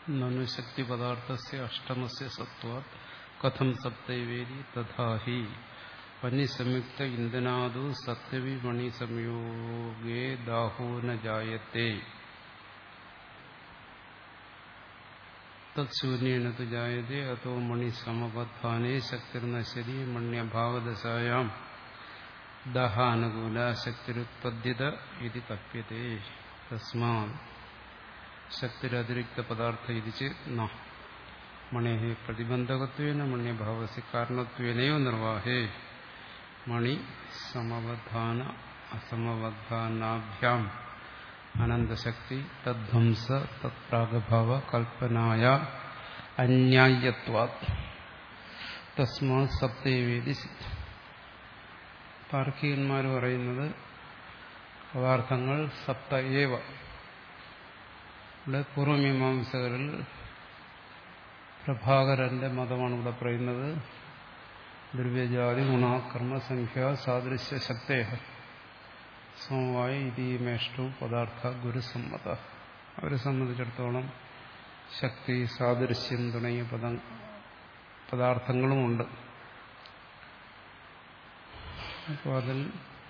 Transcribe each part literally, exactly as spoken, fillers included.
നനു ശക്തി പദാർത്ഥസ്യ അഷ്ടമസ്യ സത്വാത് കഥം സപ്തൈവേദി തഥാ ഹി പനിസംയുക്ത ഇന്ധനാദു സത്യവി മണി സംയോഗേ ദാഹോ ന ജായത്തെ തത്ശൂന്യേന തു ജായത്തെ അതോ മണി സമബദ്ധാനേ ശക്തിർനശ്യതി മണ്യഭാവദശായാം ദാഹാനുകൂല ശക്തിരുത്പദ്യത ഇതി കപ്യത്തെ തസ്മാത് ശക്തിരതിരിക്ത പദാർത്ഥ ഇതി ചേത് മണേഹ പ്രതിബന്ധകത്വേന മണ്യഭാവസ്യ കാരണത്വേനയോ നിർവാഹേ മണി സമബദ്ധാന അസമബദ്ധാനാഭ്യാം അനന്തശക്തി തദ്ധ്വംസ തത്പ്രാഗഭാവ കൽപ്പനായ അന്യായത്വാത് തസ്മാത് സപ്തൈവേദി സിദ്ധ. താർക്കികന്മാർ പറയുന്നത് പദാർത്ഥങ്ങൾ സപ്ത ഏവ. ഇവിടെ പൂർവമീമാംസകരിൽ പ്രഭാകരന്റെ മതമാണ് ഇവിടെ പറയുന്നത്. ദ്രവ്യജാതി ഗുണാകർമ്മ സംഖ്യ സാദൃശ്യ ശക്തേഹ സമവായ ഇതിമേഷ്ടവും പദാർത്ഥ ഗുരുസമ്മത. അവരെ സംബന്ധിച്ചിടത്തോളം ശക്തി, സാദൃശ്യം തുടങ്ങിയ പദ പദാർത്ഥങ്ങളുമുണ്ട്. അപ്പോൾ അതിൽ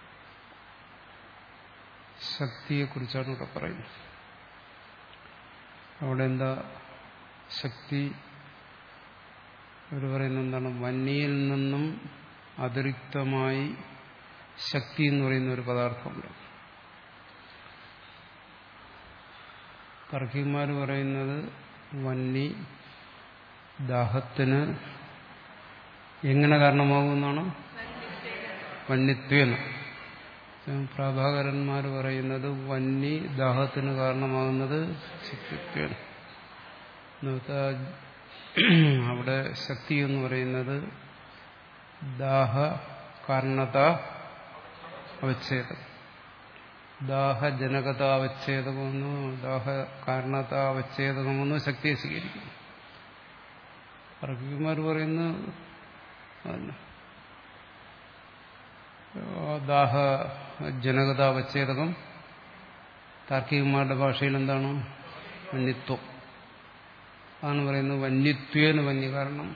ശക്തിയെക്കുറിച്ചാണ് ഇവിടെ പറയുന്നത്. അവിടെ എന്താ ശക്തി? അവർ പറയുന്നത് എന്താണ്? വന്യയിൽ നിന്നും അതിരിക്തമായി ശക്തി എന്ന് പറയുന്ന ഒരു പദാർത്ഥമുണ്ട്. തർക്കിമാർ പറയുന്നത് വന്നി ദാഹത്തിന് എങ്ങനെ കാരണമാകുമെന്നാണ്? വന്യത്വേന. പ്രഭാകരന്മാർ പറയുന്നത് വന്നി ദാഹത്തിന് കാരണമാകുന്നത് ശക്തിത്വേന. അവിടെ ശക്തി എന്ന് പറയുന്നത് ദാഹ കാരണത അവച്ഛേദം, ദാഹജനകതാവച്ഛേദമെന്നോ ദാഹ കാരണതാവച്ഛേദമെന്നോ ശക്തിയെ സ്വീകരിക്കുന്നു. തർക്കിമാർ പറയുന്നത് അതല്ല, ദാഹ ജനകതാവച്ഛേദകം താർക്കികന്മാരുടെ ഭാഷയിൽ എന്താണ്? വന്യത്വം. അതാണ് പറയുന്നത് വന്യത്വേന വന്യ. കാരണം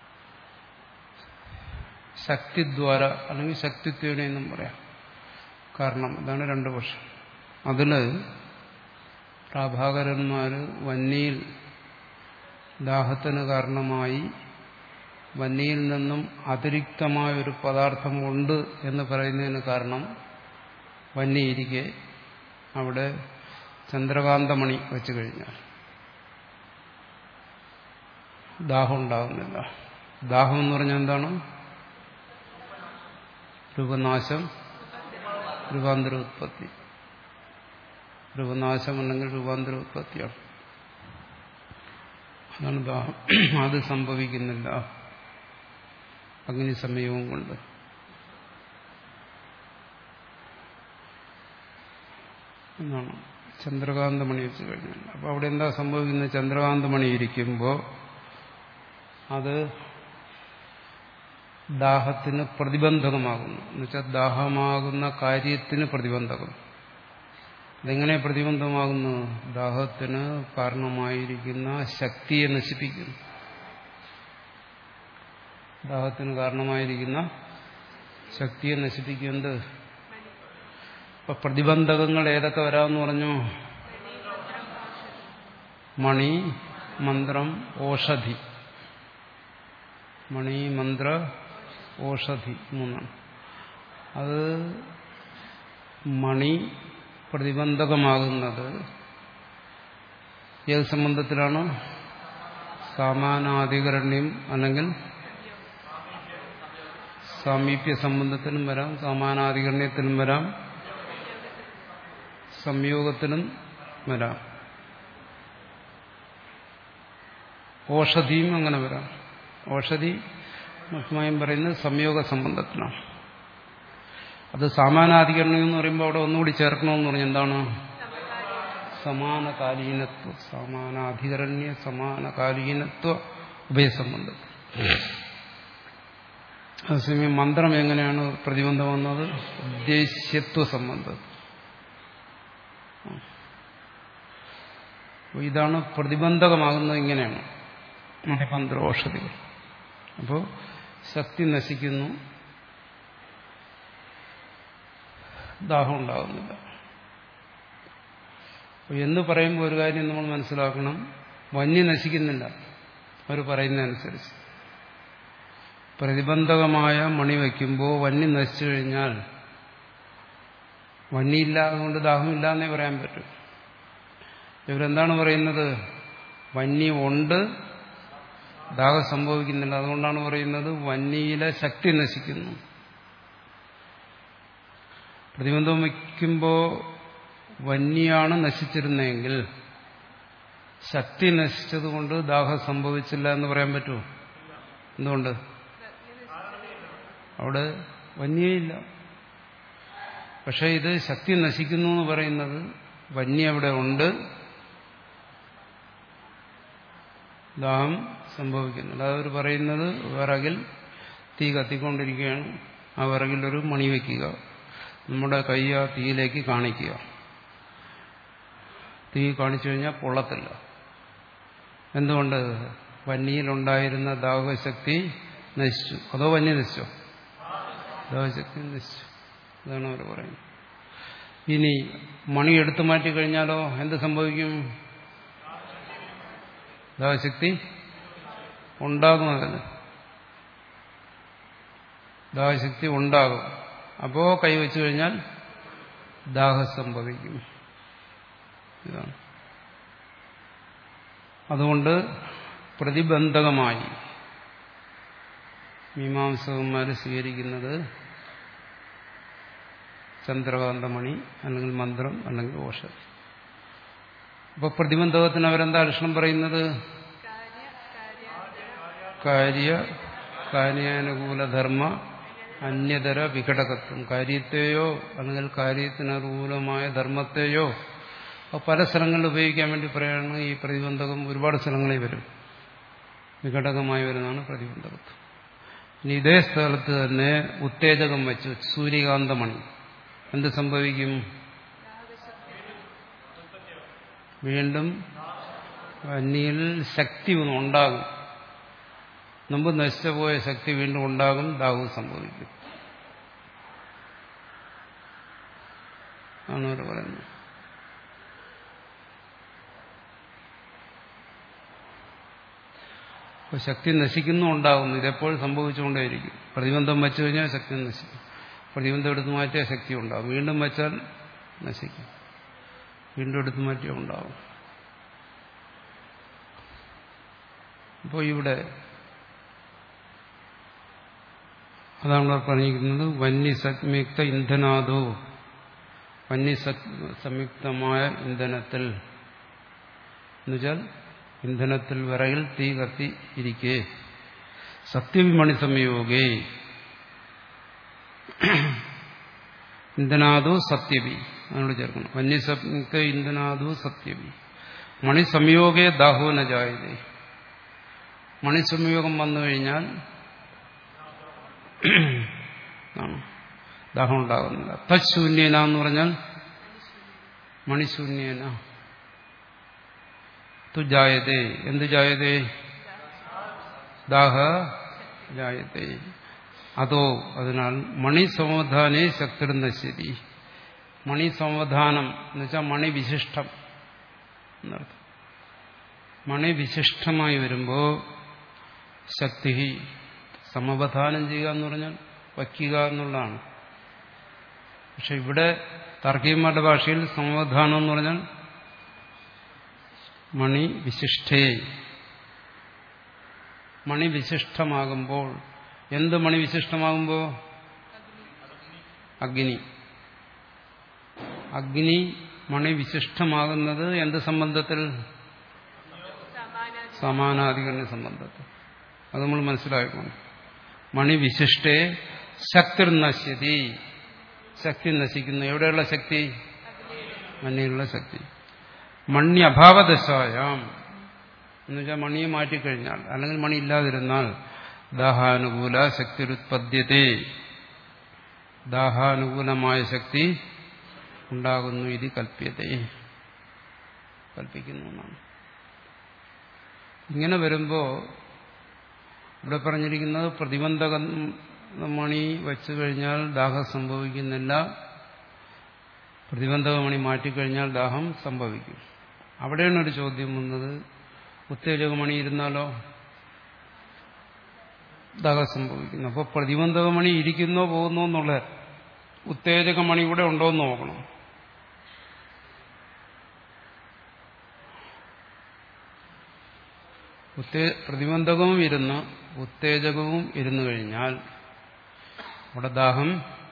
ശക്തിദ്വാര അല്ലെങ്കിൽ ശക്തിത്വേന എന്നും പറയാം. കാരണം ഇതാണ് രണ്ടു പക്ഷം. അതില് പ്രഭാകരന്മാര് വന്യയിൽ ദാഹത്തിന് കാരണമായി വന്യയിൽ നിന്നും അതിരിക്തമായ ഒരു പദാർത്ഥം ഉണ്ട് എന്ന് പറയുന്നതിന് കാരണം വന്യയിരിക്കെ അവിടെ ചന്ദ്രകാന്തമണി വെച്ചു കഴിഞ്ഞാൽ ദാഹം ഉണ്ടാകുന്നില്ല. ദാഹം എന്ന് പറഞ്ഞാൽ എന്താണ്? രൂപനാശം, രൂപാന്തര ഉത്പത്തി. രൂപനാശം അല്ലെങ്കിൽ രൂപാന്തര ഉത്പത്തിയാണ്. അതാണ് ദാഹം. അത് സംഭവിക്കുന്നില്ല അഗ്നി സംയോഗം കൊണ്ട്. എന്നാണ് ചന്ദ്രകാന്തമണി വെച്ച് കഴിഞ്ഞാൽ. അപ്പൊ അവിടെ എന്താ സംഭവിക്കുന്നത്? ചന്ദ്രകാന്തമണി ഇരിക്കുമ്പോൾ അത് ദാഹത്തിന് പ്രതിബന്ധകമാകുന്നു. എന്നുവെച്ചാൽ ദാഹമാകുന്ന കാര്യത്തിന് പ്രതിബന്ധകം. അതെങ്ങനെ പ്രതിബന്ധമാകുന്നു? ദാഹത്തിന് കാരണമായിരിക്കുന്ന ശക്തിയെ നശിപ്പിക്കുന്നു. ദാഹത്തിന് കാരണമായിരിക്കുന്ന ശക്തിയെ നശിപ്പിക്കുന്നത്. ഇപ്പൊ പ്രതിബന്ധകങ്ങൾ ഏതൊക്കെ വരാമെന്ന് പറഞ്ഞു? മണി, മന്ത്രം, ഓഷധി. മണി, മന്ത്ര, ഓഷധി മൂന്നാണ്. അത് മണി പ്രതിബന്ധകമാകുന്നത് ഏത് സംബന്ധത്തിലാണ്? സമാനാധികരണ്യം അല്ലെങ്കിൽ സാമീപ്യ സംബന്ധത്തിനും വരാം, സമാനാധികരണത്തിനും വരാം, സംയോഗത്തിനും വരാം. ഓഷധിയും അങ്ങനെ വരാം. ഓഷധി മുഖ്യമായും പറയുന്നത് സംയോഗ സംബന്ധത്തിനാണ്. അത് സമാനാധികരണം എന്ന് പറയുമ്പോൾ അവിടെ ഒന്നുകൂടി ചേർക്കണമെന്ന് പറഞ്ഞാൽ എന്താണ്? സമാനകാലീനത്വ, സമാനാധികരണ്യ സമാനകാലീനത്വ ഉഭയസംബന്ധം. അതേസമയം മന്ത്രം എങ്ങനെയാണ് പ്രതിബന്ധം വന്നത്? ഉദ്ദേശ്യത്വ സംബന്ധം. ഇതാണ് പ്രതിബന്ധകമാകുന്നത്. ഇങ്ങനെയാണ് മണിപന്ത്രോഷധികൾ. അപ്പോൾ ശക്തി നശിക്കുന്നു, ദാഹം ഉണ്ടാകുന്നില്ല എന്ന് പറയുമ്പോൾ ഒരു കാര്യം നമ്മൾ മനസ്സിലാക്കണം, വന്യ നശിക്കുന്നില്ല അവർ പറയുന്നതനുസരിച്ച്. പ്രതിബന്ധകമായ മണി വയ്ക്കുമ്പോൾ വന്യ നശിച്ചു കഴിഞ്ഞാൽ വന്യയില്ല, അതുകൊണ്ട് ദാഹമില്ല എന്നേ പറയാൻ പറ്റും. ഇവരെന്താണ് പറയുന്നത്? വന്യ ഉണ്ട്, ദാഹം സംഭവിക്കുന്നില്ല. അതുകൊണ്ടാണ് പറയുന്നത് വന്യയിലെ ശക്തി നശിക്കുന്നു. പ്രതിബന്ധം വയ്ക്കുമ്പോൾ വന്യാണ് നശിച്ചിരുന്നെങ്കിൽ ശക്തി നശിച്ചതുകൊണ്ട് ദാഹം സംഭവിച്ചില്ല എന്ന് പറയാൻ പറ്റുമോ? എന്തുകൊണ്ട്? അവിടെ വന്യയില്ല. പക്ഷെ ഇത് ശക്തി നശിക്കുന്നു എന്ന് പറയുന്നത് വന്യ അവിടെ ഉണ്ട്, ദാഹം സംഭവിക്കുന്നില്ല. അതവർ പറയുന്നത് വിറകിൽ തീ കത്തിക്കൊണ്ടിരിക്കുകയാണ്, ആ വിറകിൽ ഒരു മണി വയ്ക്കുക, നമ്മുടെ കൈ ആ തീയിലേക്ക് കാണിക്കുക. തീ കാണിച്ചു കഴിഞ്ഞാൽ പൊള്ളത്തില്ല. എന്തുകൊണ്ട്? വന്യയിലുണ്ടായിരുന്ന ദാഹശക്തി നശിച്ചു. അതോ വന്യ നശിച്ചോ? ദാഹശക്തി നശിച്ചു. അതാണ് അവർ പറയുന്നത്. ഇനി മണി എടുത്തു മാറ്റി കഴിഞ്ഞാലോ എന്ത് സംഭവിക്കും? ദാഹശക്തി ഉണ്ടാകും. അതിന് ദാഹശക്തി ഉണ്ടാകും. അപ്പോ കൈവച്ചു കഴിഞ്ഞാൽ ദാഹം സംഭവിക്കും. ഇതാണ്. അതുകൊണ്ട് പ്രതിബന്ധകമായി മീമാംസകന്മാർ സ്വീകരിക്കുന്നത് ചന്ദ്രകാന്തമണി അല്ലെങ്കിൽ മന്ത്രം അല്ലെങ്കിൽ ഓഷധി. അപ്പൊ പ്രതിബന്ധകത്തിന് അവരെന്താ ലക്ഷണം പറയുന്നത്? കാര്യ കാര്യാനുകൂലധർമ്മ അന്യതര വിഘടകത്വം. കാര്യത്തെയോ അല്ലെങ്കിൽ കാര്യത്തിനനുകൂലമായ ധർമ്മത്തെയോ പല സ്ഥലങ്ങളിൽ ഉപയോഗിക്കാൻ വേണ്ടി പറയുകയാണ്. ഈ പ്രതിബന്ധകം ഒരുപാട് സ്ഥലങ്ങളിൽ വരും, വിഘടകമായി വരുന്നതാണ് പ്രതിബന്ധകത്വം. ഇനി ഇതേ സ്ഥലത്ത് തന്നെ ഉത്തേജകം വെച്ചു സൂര്യകാന്തമണി, എന്ത് സംഭവിക്കും? വീണ്ടും വന്യയിൽ ശക്തി ഉണ്ടാകും, മുമ്പ് നശിച്ചുപോയ ശക്തി വീണ്ടും ഉണ്ടാകും, ദാഹവും സംഭവിക്കും. ആണ് അവർ പറയുന്നത്. അപ്പോൾ ശക്തി നശിക്കുന്നു, ഉണ്ടാകുന്നു. ഇതെപ്പോഴും സംഭവിച്ചുകൊണ്ടേയിരിക്കും. പ്രതിബന്ധം വെച്ചു കഴിഞ്ഞാൽ ശക്തി നശിക്കും, പ്രതിബന്ധം എടുത്തു മാറ്റിയാൽ ശക്തി ഉണ്ടാകും, വീണ്ടും വെച്ചാൽ നശിക്കും, വീണ്ടും എടുത്തു മാറ്റിയാൽ ഉണ്ടാകും. അപ്പോൾ ഇവിടെ അതാണ് അവർ പറഞ്ഞിരിക്കുന്നത്. വന്യസംയുക്ത ഇന്ധനാദോ, വന്യ സംയുക്തമായ ഇന്ധനത്തിൽ എന്നുവെച്ചാൽ ഇന്ധനത്തിൽ വിറകിൽ തീ കത്തി ഇരിക്കെ സത്യവിമണി സംയോഗേ ഇന്ധനാദോ സത്യവി, അതിനോട് ചേർക്കണം. വന്യസംയുക്ത ഇന്ധനാദോ സത്യവി മണിസംയോഗേ ദാഹോ ന ജായതേ. മണിസംയോഗം വന്നു കഴിഞ്ഞാൽ ദാഹം ഉണ്ടാകുന്നില്ല. തശൂന്യേന എന്ന് പറഞ്ഞാൽ മണിശൂന്യേന തു ജായതേ. എന്ത് ജായതേ? ദാഹ ജായതേ. അതോ അതിനാൽ മണിസമാധാനേ ശക്തി നശ്യതി. മണിസമാധാനം എന്ന് വെച്ചാൽ മണിവിശിഷ്ടം എന്നർത്ഥം. മണിവിശിഷ്ടമായി വരുമ്പോൾ ശക്തി സമവധാനം ചെയ്യുക എന്ന് പറഞ്ഞാൽ വയ്ക്കുക എന്നുള്ളതാണ്. പക്ഷെ ഇവിടെ താർക്കികന്മാരുടെ ഭാഷയിൽ സമവധാനം എന്ന് പറഞ്ഞാൽ മണി വിശിഷ്ടേ. മണി വിശിഷ്ടമാകുമ്പോൾ, എന്ത് മണി വിശിഷ്ടമാകുമ്പോൾ? അഗ്നി. അഗ്നി മണി വിശിഷ്ടമാകുന്നത് എന്ത് സംബന്ധത്തിൽ? സമാനാധികരണ സംബന്ധത്തിൽ. അത് നമ്മൾ മനസ്സിലാക്കണം. മണി വിശിഷ്ടേ ശക്തി നശ്യതി. ശക്തി നശിക്കുന്നു. എവിടെയുള്ള ശക്തി? മണ്ണിലുള്ള ശക്തി. മണി അഭാവദശായാം എന്നുവെച്ചാൽ മണിയെ മാറ്റിക്കഴിഞ്ഞാൽ അല്ലെങ്കിൽ മണി ഇല്ലാതിരുന്നാൽ ദാഹാനുകൂല ശക്തി ഉത്പദ്യത്തെ, ദാഹാനുകൂലമായ ശക്തി ഉണ്ടാകുന്നു. ഇത് കൽപ്യത്തെ. കൽപ്പിക്കുന്നു എന്നാണ്. ഇങ്ങനെ വരുമ്പോൾ ഇവിടെ പറഞ്ഞിരിക്കുന്നത് പ്രതിബന്ധക മണി വച്ചു കഴിഞ്ഞാൽ ദാഹം സംഭവിക്കുന്നില്ല, പ്രതിബന്ധക മണി മാറ്റിക്കഴിഞ്ഞാൽ ദാഹം സംഭവിക്കും. അവിടെയാണ് ഒരു ചോദ്യം വന്നത്, ഉത്തേജകമണി ഇരുന്നാലോ ദാഹം സംഭവിക്കുന്നു. അപ്പോൾ പ്രതിബന്ധകമണി ഇരിക്കുന്നോ പോകുന്നോ എന്നുള്ള ഉത്തേജകമണി ഇവിടെ ഉണ്ടോ എന്ന് നോക്കണം. ഉത്തേ പ്രതിബന്ധകവും ഇരുന്ന് ഉത്തേജകവും ഇരുന്നു കഴിഞ്ഞാൽ അവിടെ ദാഹം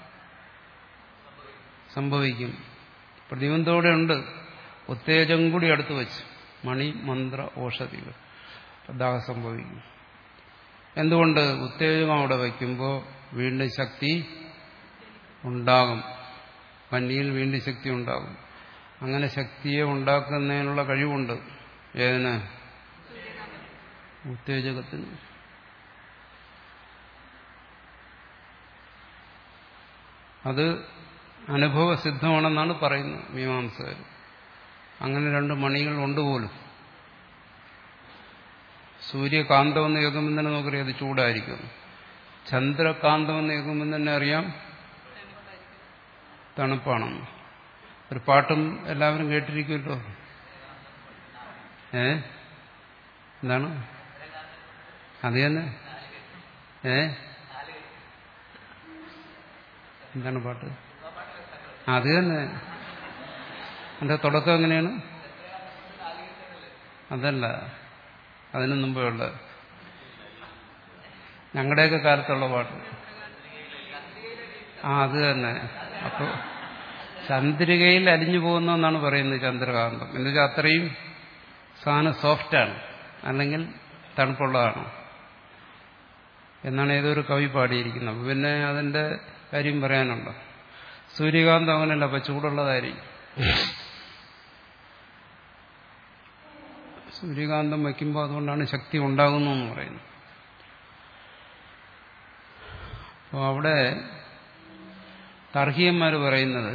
സംഭവിക്കും. പ്രതിബന്ധത്തോടെ ഉണ്ട്, ഉത്തേജകം കൂടി അടുത്ത് വെച്ച് മണി മന്ത്ര ഓഷധികൾ ദാഹം സംഭവിക്കും. എന്തുകൊണ്ട്? ഉത്തേജകം അവിടെ വയ്ക്കുമ്പോൾ വീണ്ടും ശക്തി ഉണ്ടാകും, പന്നിയിൽ വീണ്ടും ശക്തി ഉണ്ടാകും. അങ്ങനെ ശക്തിയെ ഉണ്ടാക്കുന്നതിനുള്ള കഴിവുണ്ട് ഏതിന്? ഉത്തേജകത്തിന്. അത് അനുഭവസിദ്ധമാണെന്നാണ് പറയുന്നത് മീമാംസകർ. അങ്ങനെ രണ്ട് മണികൾ ഉണ്ട് പോലും. സൂര്യകാന്തമെന്ന് കേൾക്കുമ്പോൾ തന്നെ നമുക്കറിയാം അത് ചൂടായിരിക്കും. ചന്ദ്രകാന്തമെന്ന് കേൾക്കുമ്പോൾ തന്നെ അറിയാം തണുപ്പാണെന്ന്. ഒരു പാട്ടും എല്ലാവരും കേട്ടിരിക്കുമല്ലോ. ഏ എന്താണ് അത് തന്നെ? ഏ എന്താണ് പാട്ട്? അത് തന്നെ. അതിന്റെ തുടക്കം എങ്ങനെയാണ്? അതല്ല, അതിനു മുമ്പേ ഉള്ളത് ഞങ്ങളുടെയൊക്കെ കാലത്തുള്ള പാട്ട്. ആ അത് തന്നെ. അപ്പോൾ ചന്ദ്രികയിൽ അലിഞ്ഞു പോകുന്നെന്നാണ് പറയുന്നത് ചന്ദ്രകാന്തം. എന്നുവെച്ചാൽ അത്രയും സാധനം സോഫ്റ്റാണ്, അല്ലെങ്കിൽ തണുപ്പുള്ളതാണ് എന്നാണ് ഏതൊരു കവി പാടിയിരിക്കുന്നത്. അപ്പോൾ പിന്നെ അതിന്റെ കാര്യം പറയാനുണ്ടോ? സൂര്യകാന്തം അങ്ങനെയല്ല, അപ്പം ചൂടുള്ളതായിരിക്കും. സൂര്യകാന്തം വയ്ക്കുമ്പോൾ അതുകൊണ്ടാണ് ശക്തി ഉണ്ടാകുന്നു എന്ന് പറയുന്നത്. അപ്പോൾ അവിടെ താർക്കികന്മാർ പറയുന്നത്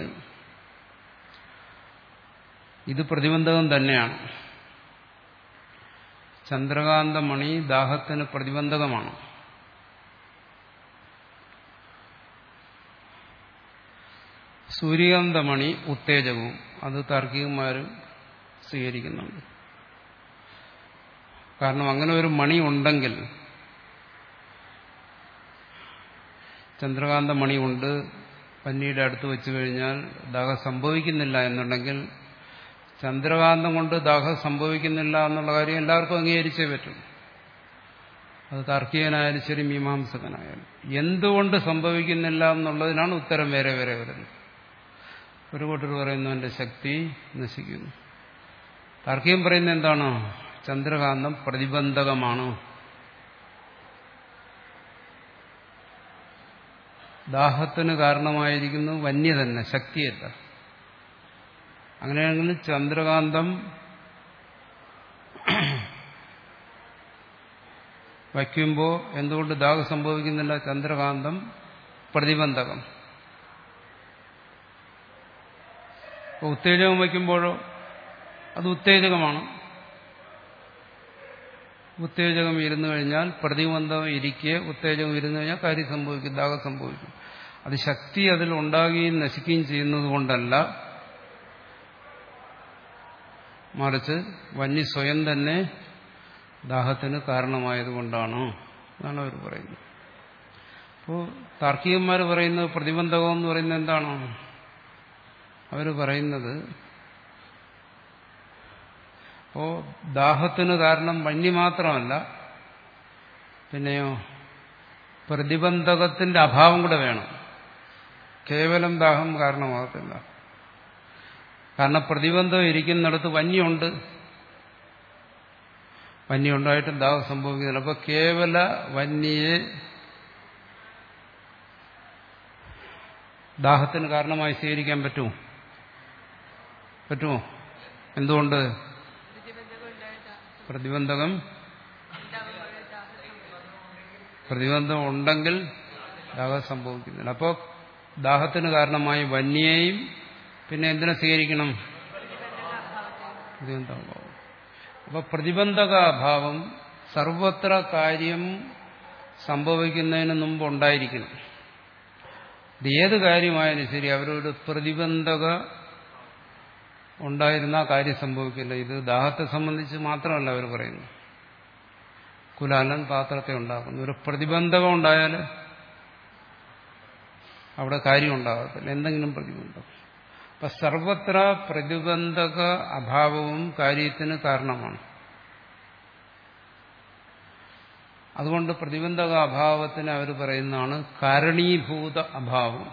ഇത് പ്രതിബന്ധകം തന്നെയാണ്. ചന്ദ്രകാന്തമണി ദാഹത്തിന് പ്രതിബന്ധകമാണ്. സൂര്യകാന്തമണി ഉത്തേജകവും. അത് താർക്കികന്മാർ സ്വീകരിക്കുന്നുണ്ട്. കാരണം അങ്ങനെ ഒരു മണി ഉണ്ടെങ്കിൽ, ചന്ദ്രകാന്ത മണി ഉണ്ട്, പന്നിയുടെ അടുത്ത് വെച്ചു കഴിഞ്ഞാൽ ദാഹം സംഭവിക്കുന്നില്ല എന്നുണ്ടെങ്കിൽ, ചന്ദ്രകാന്തം കൊണ്ട് ദാഹം സംഭവിക്കുന്നില്ല എന്നുള്ള കാര്യം എല്ലാവർക്കും അംഗീകരിച്ചേ പറ്റും. അത് താർക്കികനായാലും ശരി മീമാംസകനായാലും. എന്തുകൊണ്ട് സംഭവിക്കുന്നില്ല എന്നുള്ളതിനാണ് ഉത്തരം വേറെ വേറെ വരുന്നത്. ഒരു കൂട്ടർ പറയുന്നവന്റെ ശക്തി നശിക്കുന്നു. താർക്കികം പറയുന്നത് എന്താണ്? ചന്ദ്രകാന്തം പ്രതിബന്ധകമാണ്, ദാഹത്തിന് കാരണമായിരിക്കുന്നു വന്യ തന്നെ, ശക്തിയല്ല. അങ്ങനെയാണെങ്കിൽ ചന്ദ്രകാന്തം വയ്ക്കുമ്പോൾ എന്തുകൊണ്ട് ദാഹം സംഭവിക്കുന്നില്ല? ചന്ദ്രകാന്തം പ്രതിബന്ധകം. ഉത്തേജകം വയ്ക്കുമ്പോഴോ അത് ഉത്തേജകമാണ്. ഉത്തേജകം ഇരുന്നു കഴിഞ്ഞാൽ, പ്രതിബന്ധം ഇരിക്കെ ഉത്തേജകം ഇരുന്നു കഴിഞ്ഞാൽ കാര്യം സംഭവിക്കും, ദാഹം സംഭവിക്കും. അത് ശക്തി അതിൽ ഉണ്ടാകുകയും നശിക്കുകയും ചെയ്യുന്നത് കൊണ്ടല്ല, മറിച്ച് വന്യ സ്വയം തന്നെ ദാഹത്തിന് കാരണമായതുകൊണ്ടാണ് എന്നാണ് അവർ പറയുന്നത്. അപ്പോൾ താർക്കികന്മാർ പറയുന്നത് പ്രതിബന്ധകം എന്ന് പറയുന്നത് എന്താണോ? അവർ പറയുന്നത് അപ്പോ ദാഹത്തിന് കാരണം വന്യ മാത്രമല്ല, പിന്നെയോ പ്രതിബന്ധകത്തിന്റെ അഭാവം കൂടെ വേണം. കേവലം ദാഹം കാരണമാകത്തില്ല. കാരണം പ്രതിബന്ധം ഇരിക്കുന്നിടത്ത് വന്യുണ്ട്, വന്യുണ്ടായിട്ടും ദാഹം സംഭവിക്കുന്നില്ല. അപ്പൊ കേവല വന്യയെ ദാഹത്തിന് കാരണമായി സ്വീകരിക്കാൻ പറ്റുമോ? പറ്റുമോ? എന്തുകൊണ്ട്? പ്രതിബന്ധകം പ്രതിബന്ധം ഉണ്ടെങ്കിൽ ദാഹം സംഭവിക്കുന്നില്ല. അപ്പോൾ ദാഹത്തിന് കാരണമായി വന്യയെയും പിന്നെ എന്തിനെ സ്വീകരിക്കണം? പ്രതിബന്ധകാഭാവം. അപ്പൊ പ്രതിബന്ധക അഭാവം സർവത്ര കാര്യം സംഭവിക്കുന്നതിന് മുമ്പ് ഉണ്ടായിരിക്കണം. ഇത് ഏത് കാര്യമായാലും ശരി, അവരൊരു പ്രതിബന്ധക ഉണ്ടായിരുന്ന കാര്യം സംഭവിക്കില്ല. ഇത് ദാഹത്തെ സംബന്ധിച്ച് മാത്രമല്ല അവർ പറയുന്നു. കുലാലൻ പാത്രത്തെ ഉണ്ടാക്കുന്നു. ഒരു പ്രതിബന്ധകം ഉണ്ടായാൽ അവിടെ കാര്യം ഉണ്ടാകത്തില്ല, എന്തെങ്കിലും പ്രതിബന്ധം. അപ്പൊ സർവത്ര പ്രതിബന്ധക അഭാവവും കാര്യത്തിന് കാരണമാണ്. അതുകൊണ്ട് പ്രതിബന്ധക അഭാവത്തിന് അവർ പറയുന്നതാണ് കാരണീഭൂത അഭാവം.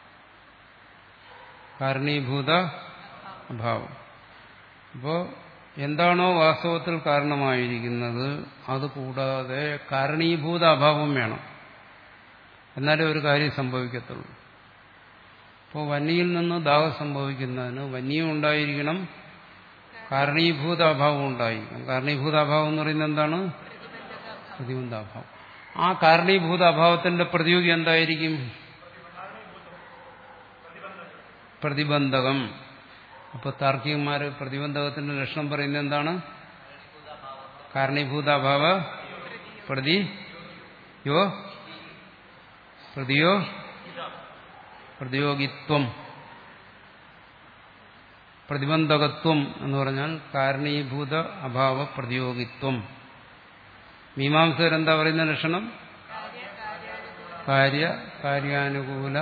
കാരണീഭൂത അഭാവം. അപ്പോ എന്താണോ വാസ്തവത്തിൽ കാരണമായിരിക്കുന്നത് അത് കൂടാതെ കാരണീഭൂത അഭാവം വേണം, എന്നാലേ ഒരു കാര്യം സംഭവിക്കത്തുള്ളൂ. അപ്പോൾ വന്യയിൽ നിന്ന് ദാഹം സംഭവിക്കുന്നതിന് വന്യം ഉണ്ടായിരിക്കണം, കാരണീഭൂത അഭാവം ഉണ്ടായിരിക്കണം. കാരണീഭൂത അഭാവം എന്ന് പറയുന്നത് എന്താണ്? പ്രതിബന്ധാഭാവം. ആ കാരണീഭൂത അഭാവത്തിന്റെ പ്രതിയോഗി എന്തായിരിക്കും? പ്രതിബന്ധകം. അപ്പൊ താർക്കികന്മാര് പ്രതിബന്ധകത്തിന്റെ ലക്ഷണം പറയുന്നത് എന്താണ്? കാരണീഭൂതാഭാവ പ്രതി യോ പ്രതിയോ പ്രതിയോഗിത്വം. പ്രതിബന്ധകത്വം എന്ന് പറഞ്ഞാൽ കാരണീഭൂത അഭാവ പ്രതിയോഗിത്വം. മീമാംസകരെന്താ പറയുന്ന ലക്ഷണം? കാര്യ കാര്യാനുകൂല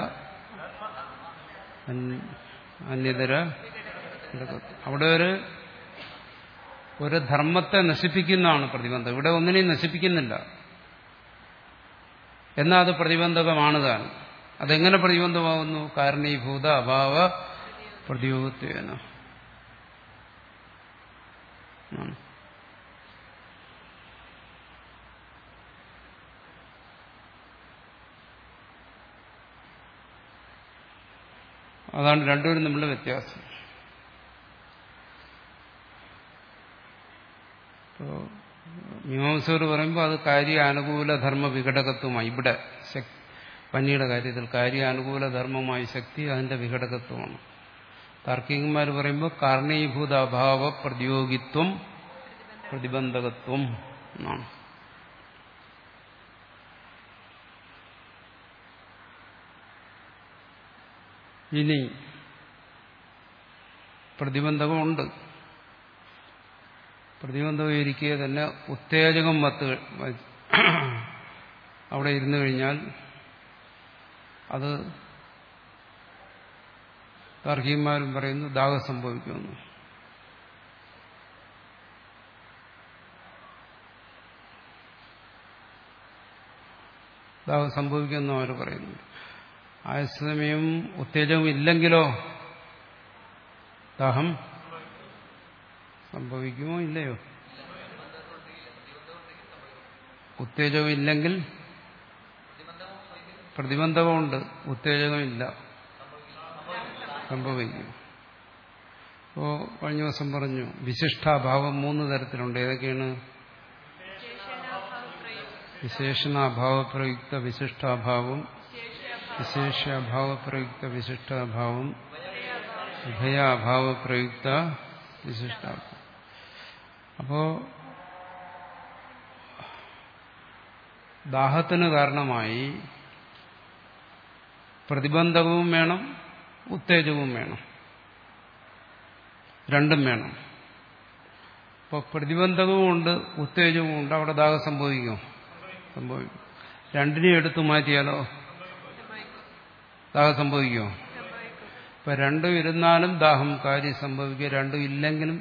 അന്യതര. അവിടെ ഒരു ഒരു ധർമ്മത്തെ നശിപ്പിക്കുന്നതാണ് പ്രതിബന്ധം. ഇവിടെ ഒന്നിനെയും നശിപ്പിക്കുന്നില്ല, എന്നാൽ അത് പ്രതിബന്ധകമാണ് താൻ. അതെങ്ങനെ പ്രതിബന്ധമാകുന്നു? കാരണീഭൂത അഭാവ പ്രതിയോഗിത്വേന. അതാണ് രണ്ടുപേരും തമ്മിലുള്ള വ്യത്യാസം. മീമാംസകർ പറയുമ്പോൾ അത് കാര്യാനുകൂല ധർമ്മ വിഘടകത്വമായി. ഇവിടെ പന്നിയുടെ കാര്യത്തിൽ കാര്യാനുകൂല ധർമ്മമായ ശക്തി അതിന്റെ വിഘടകത്വമാണ്. താർക്കികന്മാർ പറയുമ്പോൾ കാരണീഭൂത അഭാവ പ്രതിയോഗിത്വം പ്രതിബന്ധകത്വം എന്നാണ്. ഇനി പ്രതിബന്ധകമുണ്ട്. പ്രതിബന്ധകം ഇരിക്കുക തന്നെ ഉത്തേജകം വത്ത് അവിടെ ഇരുന്നു കഴിഞ്ഞാൽ അത് താർക്കികന്മാരും പറയുന്നു ദാഹം സംഭവിക്കുമെന്ന്. ദാഹം സംഭവിക്കുമെന്നും അവർ പറയുന്നുണ്ട്. ആയസമയം ഉത്തേജകം ഇല്ലെങ്കിലോ ദാഹം സംഭവിക്കുമോ ഇല്ലയോ? ഉത്തേജകം ഇല്ലെങ്കിൽ പ്രതിബന്ധകമുണ്ട്, ഉത്തേജകമില്ല, സംഭവിക്കും. അപ്പോ കഴിഞ്ഞ ദിവസം പറഞ്ഞു വിശിഷ്ടാഭാവം മൂന്ന് തരത്തിലുണ്ട്. ഏതൊക്കെയാണ്? വിശേഷണാഭാവപ്രയുക്ത വിശിഷ്ടാഭാവം, വിശേഷാഭാവപ്രയുക്ത വിശിഷ്ടാഭാവം, ഉഭയാഭാവപ്രയുക്ത വിശിഷ്ടാഭാവം. അപ്പോ ദാഹത്തിന് കാരണമായി പ്രതിബന്ധകവും വേണം, ഉത്തേജകവും വേണം, രണ്ടും വേണം. അപ്പോൾ പ്രതിബന്ധകവും ഉണ്ട്, ഉത്തേജകവും ഉണ്ട്, അവിടെ ദാഹം സംഭവിക്കും സംഭവിക്കും രണ്ടിനെയും എടുത്തു മാറ്റിയാലോ ദാഹം സംഭവിക്കുമോ? ഇപ്പൊ രണ്ടും ഇരുന്നാലും ദാഹം കാര്യം സംഭവിക്കും, രണ്ടും ഇല്ലെങ്കിലും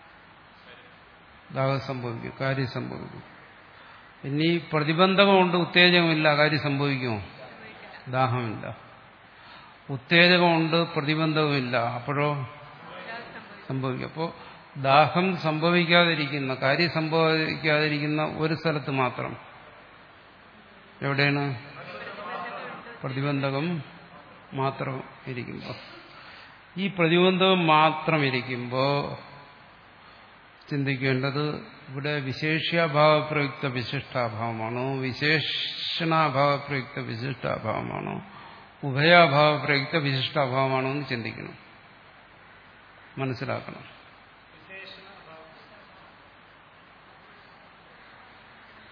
ദാഹം സംഭവിക്കും, കാര്യം സംഭവിക്കും. ഇനി പ്രതിബന്ധകമുണ്ട്, ഉത്തേജകമില്ല, കാര്യം സംഭവിക്കുമോ? ദാഹമില്ല. ഉത്തേജകമുണ്ട്, പ്രതിബന്ധവുമില്ല, അപ്പോഴോ സംഭവിക്കും. അപ്പോൾ ദാഹം സംഭവിക്കാതിരിക്കുന്ന, കാര്യം സംഭവിക്കാതിരിക്കുന്ന ഒരു സ്ഥലത്ത് മാത്രം, എവിടെയാണ്? പ്രതിബന്ധകം മാത്രം ഇരിക്കുമ്പോൾ. ഈ പ്രതിബന്ധകം മാത്രം ഇരിക്കുമ്പോൾ ചിന്തിക്കേണ്ടത് ഇവിടെ വിശേഷ്യാഭാവപ്രയുക്ത വിശിഷ്ടാഭാവമാണോ, വിശേഷണാഭാവപ്രയുക്ത വിശിഷ്ടാഭാവമാണോ, ഉഭയാഭാവപ്രയുക്ത വിശിഷ്ടാഭാവമാണോ എന്ന് ചിന്തിക്കണം, മനസ്സിലാക്കണം.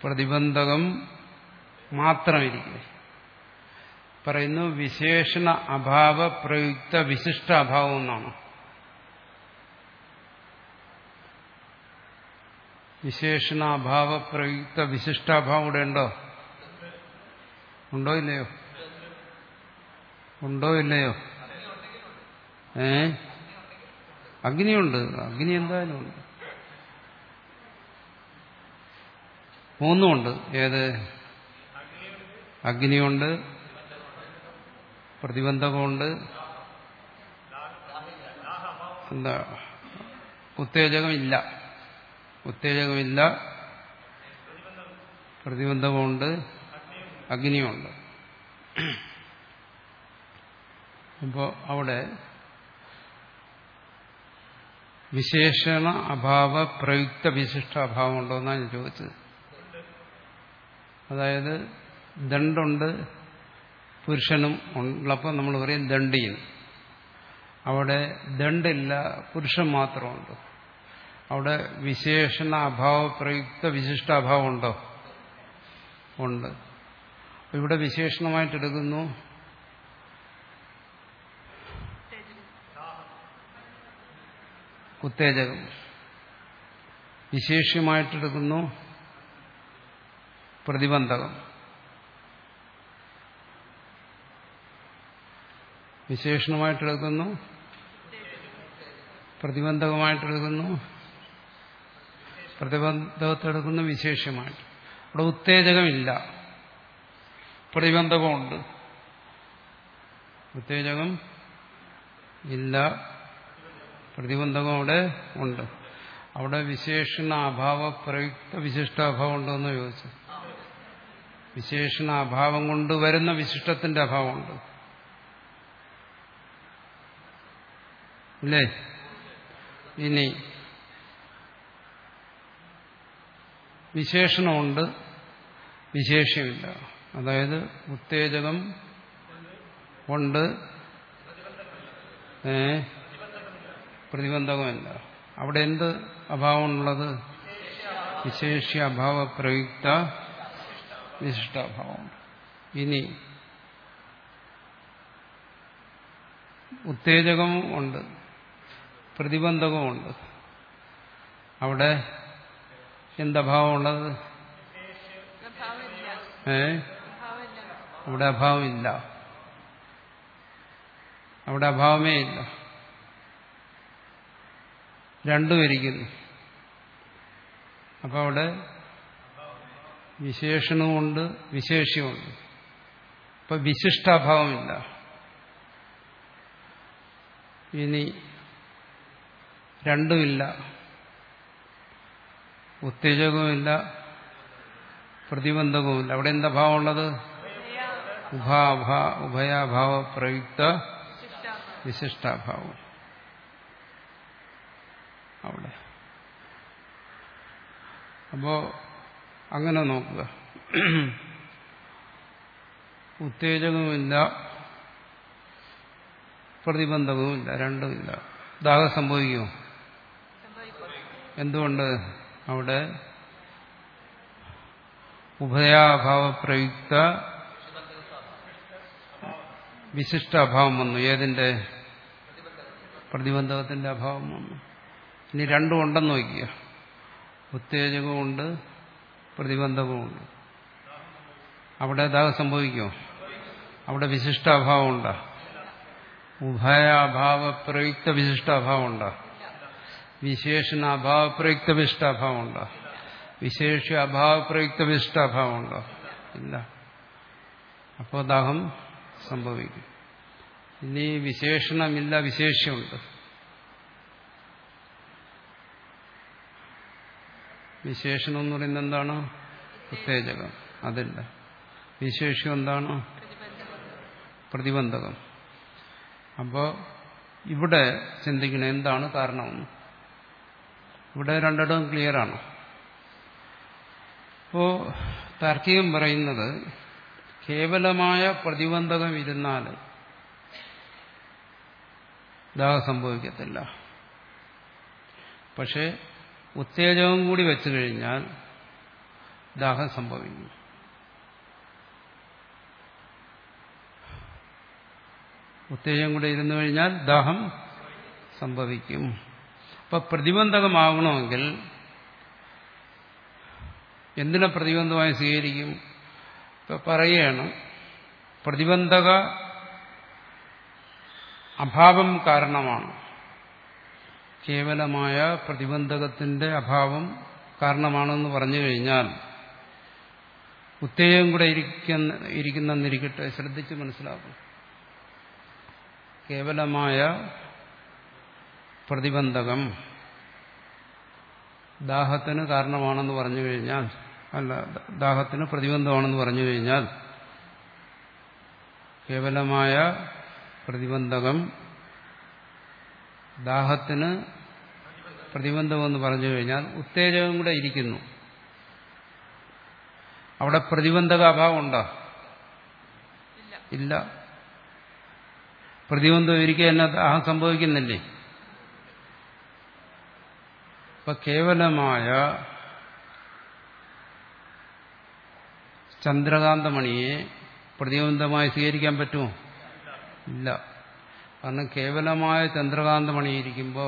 പ്രതിബന്ധകം മാത്രമിരിക്കെ പറയുന്നു വിശേഷണ അഭാവ പ്രയുക്ത വിശിഷ്ട അഭാവം എന്നാണ്. വിശേഷണ അഭാവ പ്രയുക്ത വിശിഷ്ടാഭാവം ഇവിടെ ഉണ്ടോ? ഉണ്ടോ ഇല്ലയോ? ഉണ്ടോ ഇല്ലയോ? ഏ അഗ്നിയുണ്ട്. അഗ്നി എന്തായാലും ഉണ്ട്. മൂന്നുമുണ്ട്. ഏത്? അഗ്നിയുണ്ട്, പ്രതിബന്ധകമുണ്ട്, എന്താ ഉത്തേജകമില്ല. ഉത്തേജകമില്ല, പ്രതിബന്ധകമുണ്ട്, അഗ്നിയുണ്ട്. അപ്പോൾ അവിടെ വിശേഷണ അഭാവ പ്രയുക്ത വിശിഷ്ട അഭാവം ഉണ്ടോ എന്നാണ് ഞാൻ ചോദിച്ചത്. അതായത് ദണ്ടുണ്ട്, പുരുഷനും ഉള്ളപ്പോൾ നമ്മൾ പറയും ദണ്ഡിയും. അവിടെ ദണ്ടില്ല, പുരുഷൻ മാത്രമുണ്ട്. അവിടെ വിശേഷണ അഭാവ പ്രയുക്ത വിശിഷ്ട അഭാവം ഉണ്ടോ? ഉണ്ട്. ഇവിടെ വിശേഷണമായിട്ടെടുക്കുന്നു ഉത്തേജകം, വിശേഷ്യമായിട്ടെടുക്കുന്നു പ്രതിബന്ധകം. വിശേഷണമായിട്ടെടുക്കുന്നു പ്രതിബന്ധകമായിട്ടെടുക്കുന്നു പ്രതിബന്ധകത്തെടുക്കുന്നു വിശേഷ്യമായിട്ട്. ഇവിടെ ഉത്തേജകമില്ല, പ്രതിബന്ധകമുണ്ട്. ഉത്തേജകം ഇല്ല, പ്രതിബന്ധകം അവിടെ ഉണ്ട്. അവിടെ വിശേഷണ അഭാവ പ്രയുക്ത വിശിഷ്ടാഭാവം ഉണ്ടോയെന്ന് ചോദിച്ചു. വിശേഷണ അഭാവം കൊണ്ട് വരുന്ന വിശിഷ്ടത്തിന്റെ അഭാവമുണ്ട്. ഇല്ലേ? ഇനി വിശേഷണമുണ്ട്, വിശേഷ്യമില്ല. അതായത് ഉത്തേജകം ഉണ്ട്, ഏ പ്രതിബന്ധകമില്ല. അവിടെ എന്ത് അഭാവമുള്ളത്? വിശേഷ്യ അഭാവ പ്രയുക്ത വിശിഷ്ടാഭാവമുണ്ട്. ഇനി ഉത്തേജകവും ഉണ്ട്, പ്രതിബന്ധകമുണ്ട്. അവിടെ എന്തഭാവമുള്ളത്? ഏ അവിടെ അഭാവമില്ല. അവിടെ അഭാവമേ ഇല്ല. രണ്ടും ഇരിക്കുന്നു. അപ്പൊ അവിടെ വിശേഷണവുമുണ്ട്, വിശേഷ്യമുണ്ട്. ഇപ്പൊ വിശിഷ്ടാഭാവമില്ല. ഇനി രണ്ടുമില്ല, ഉത്തേജകവുമില്ല, പ്രതിബന്ധകവുമില്ല. അവിടെ എന്താ ഭാവമുള്ളത്? ഉഭാഭാ ഉഭയാഭാവ പ്രയുക്ത വിശിഷ്ടാഭാവം. അവിടെ അപ്പോ അങ്ങനെ നോക്കുക. ഉത്തേജകവുമില്ല, പ്രതിബന്ധകവുമില്ല, രണ്ടുമില്ല. ദാഹം സംഭവിക്കുമോ? എന്തുകൊണ്ട്? അവിടെ ഉഭയാഭാവ പ്രയുക്ത വിശിഷ്ടാഭാവം വന്നു. ഏതിന്റെ? പ്രതിബന്ധകത്തിന്റെ അഭാവം വന്നു. ഇനി രണ്ടും ഉണ്ടെന്ന് നോക്കുക. ഉത്തേജകവുമുണ്ട്, പ്രതിബന്ധകവുമുണ്ട്. അവിടെ ദാഹം സംഭവിക്കുമോ? അവിടെ വിശിഷ്ടാഭാവം ഉണ്ടോ? ഉഭയാഭാവ പ്രയുക്ത വിശിഷ്ടാഭാവം ഉണ്ടോ? വിശേഷണ അഭാവ പ്രയുക്ത വിശിഷ്ടാഭാവം ഉണ്ടോ? വിശേഷ അഭാവ പ്രയുക്ത വിശിഷ്ടാഭാവം ഉണ്ടോ? ഇല്ല. അപ്പോൾ ദാഹം സംഭവിക്കും. ഇനി വിശേഷണമില്ല, വിശേഷ്യമുണ്ട്. വിശേഷണം എന്ന് പറയുന്നത് എന്താണ്? ഉത്തേജകം. അതില്ല. വിശേഷ്യം എന്താണ്? പ്രതിബന്ധകം. അപ്പോൾ ഇവിടെ ചിന്തിക്കണം എന്താണ് കാരണമെന്ന്. ഇവിടെ രണ്ടിടവും ക്ലിയറാണ്. അപ്പോൾ താർക്കികം പറയുന്നത് കേവലമായ പ്രതിബന്ധകം ഇരുന്നാൽ ദാഹം സംഭവിക്കത്തില്ല. പക്ഷെ ഉത്തേജകം കൂടി വെച്ചു കഴിഞ്ഞാൽ ദാഹം സംഭവിക്കും. ഉത്തേജകം കൂടെ ഇരുന്നു കഴിഞ്ഞാൽ ദാഹം സംഭവിക്കും. അപ്പൊ പ്രതിബന്ധകമാകണമെങ്കിൽ എന്തിനെ പ്രതിബന്ധമായി സ്വീകരിക്കും? ഇപ്പൊ പറയുകയാണ്, പ്രതിബന്ധക അഭാവം കാരണമാണ്. കേവലമായ പ്രതിബന്ധകത്തിന്റെ അഭാവം കാരണമാണെന്ന് പറഞ്ഞു കഴിഞ്ഞാൽ ഉത്തേജകം കൂടെ ഇരിക്കുന്ന ഇരിക്കുന്നെന്നിരിക്കട്ടെ, ശ്രദ്ധിച്ച് മനസ്സിലാക്കും. കേവലമായ പ്രതിബന്ധകം ദാഹത്തിന് കാരണമാണെന്ന് പറഞ്ഞു കഴിഞ്ഞാൽ, അല്ല, ദാഹത്തിന് പ്രതിബന്ധമാണെന്ന് പറഞ്ഞു കഴിഞ്ഞാൽ, കേവലമായ പ്രതിബന്ധകം ദാഹത്തിന് പ്രതിബന്ധമെന്ന് പറഞ്ഞു കഴിഞ്ഞാൽ ഉത്തേജകം കൂടെ ഇരിക്കുന്നു. അവിടെ പ്രതിബന്ധക അഭാവം ഉണ്ടോ? ഇല്ല. പ്രതിബന്ധം ഇരിക്കുക തന്നെ ദാഹം സംഭവിക്കുന്നില്ലേ? അപ്പൊ കേവലമായ ചന്ദ്രകാന്തമണിയെ പ്രതിബന്ധമായി സ്വീകരിക്കാൻ പറ്റുമോ? ഇല്ല. കാരണം കേവലമായ ചന്ദ്രകാന്തമണി ഇരിക്കുമ്പോൾ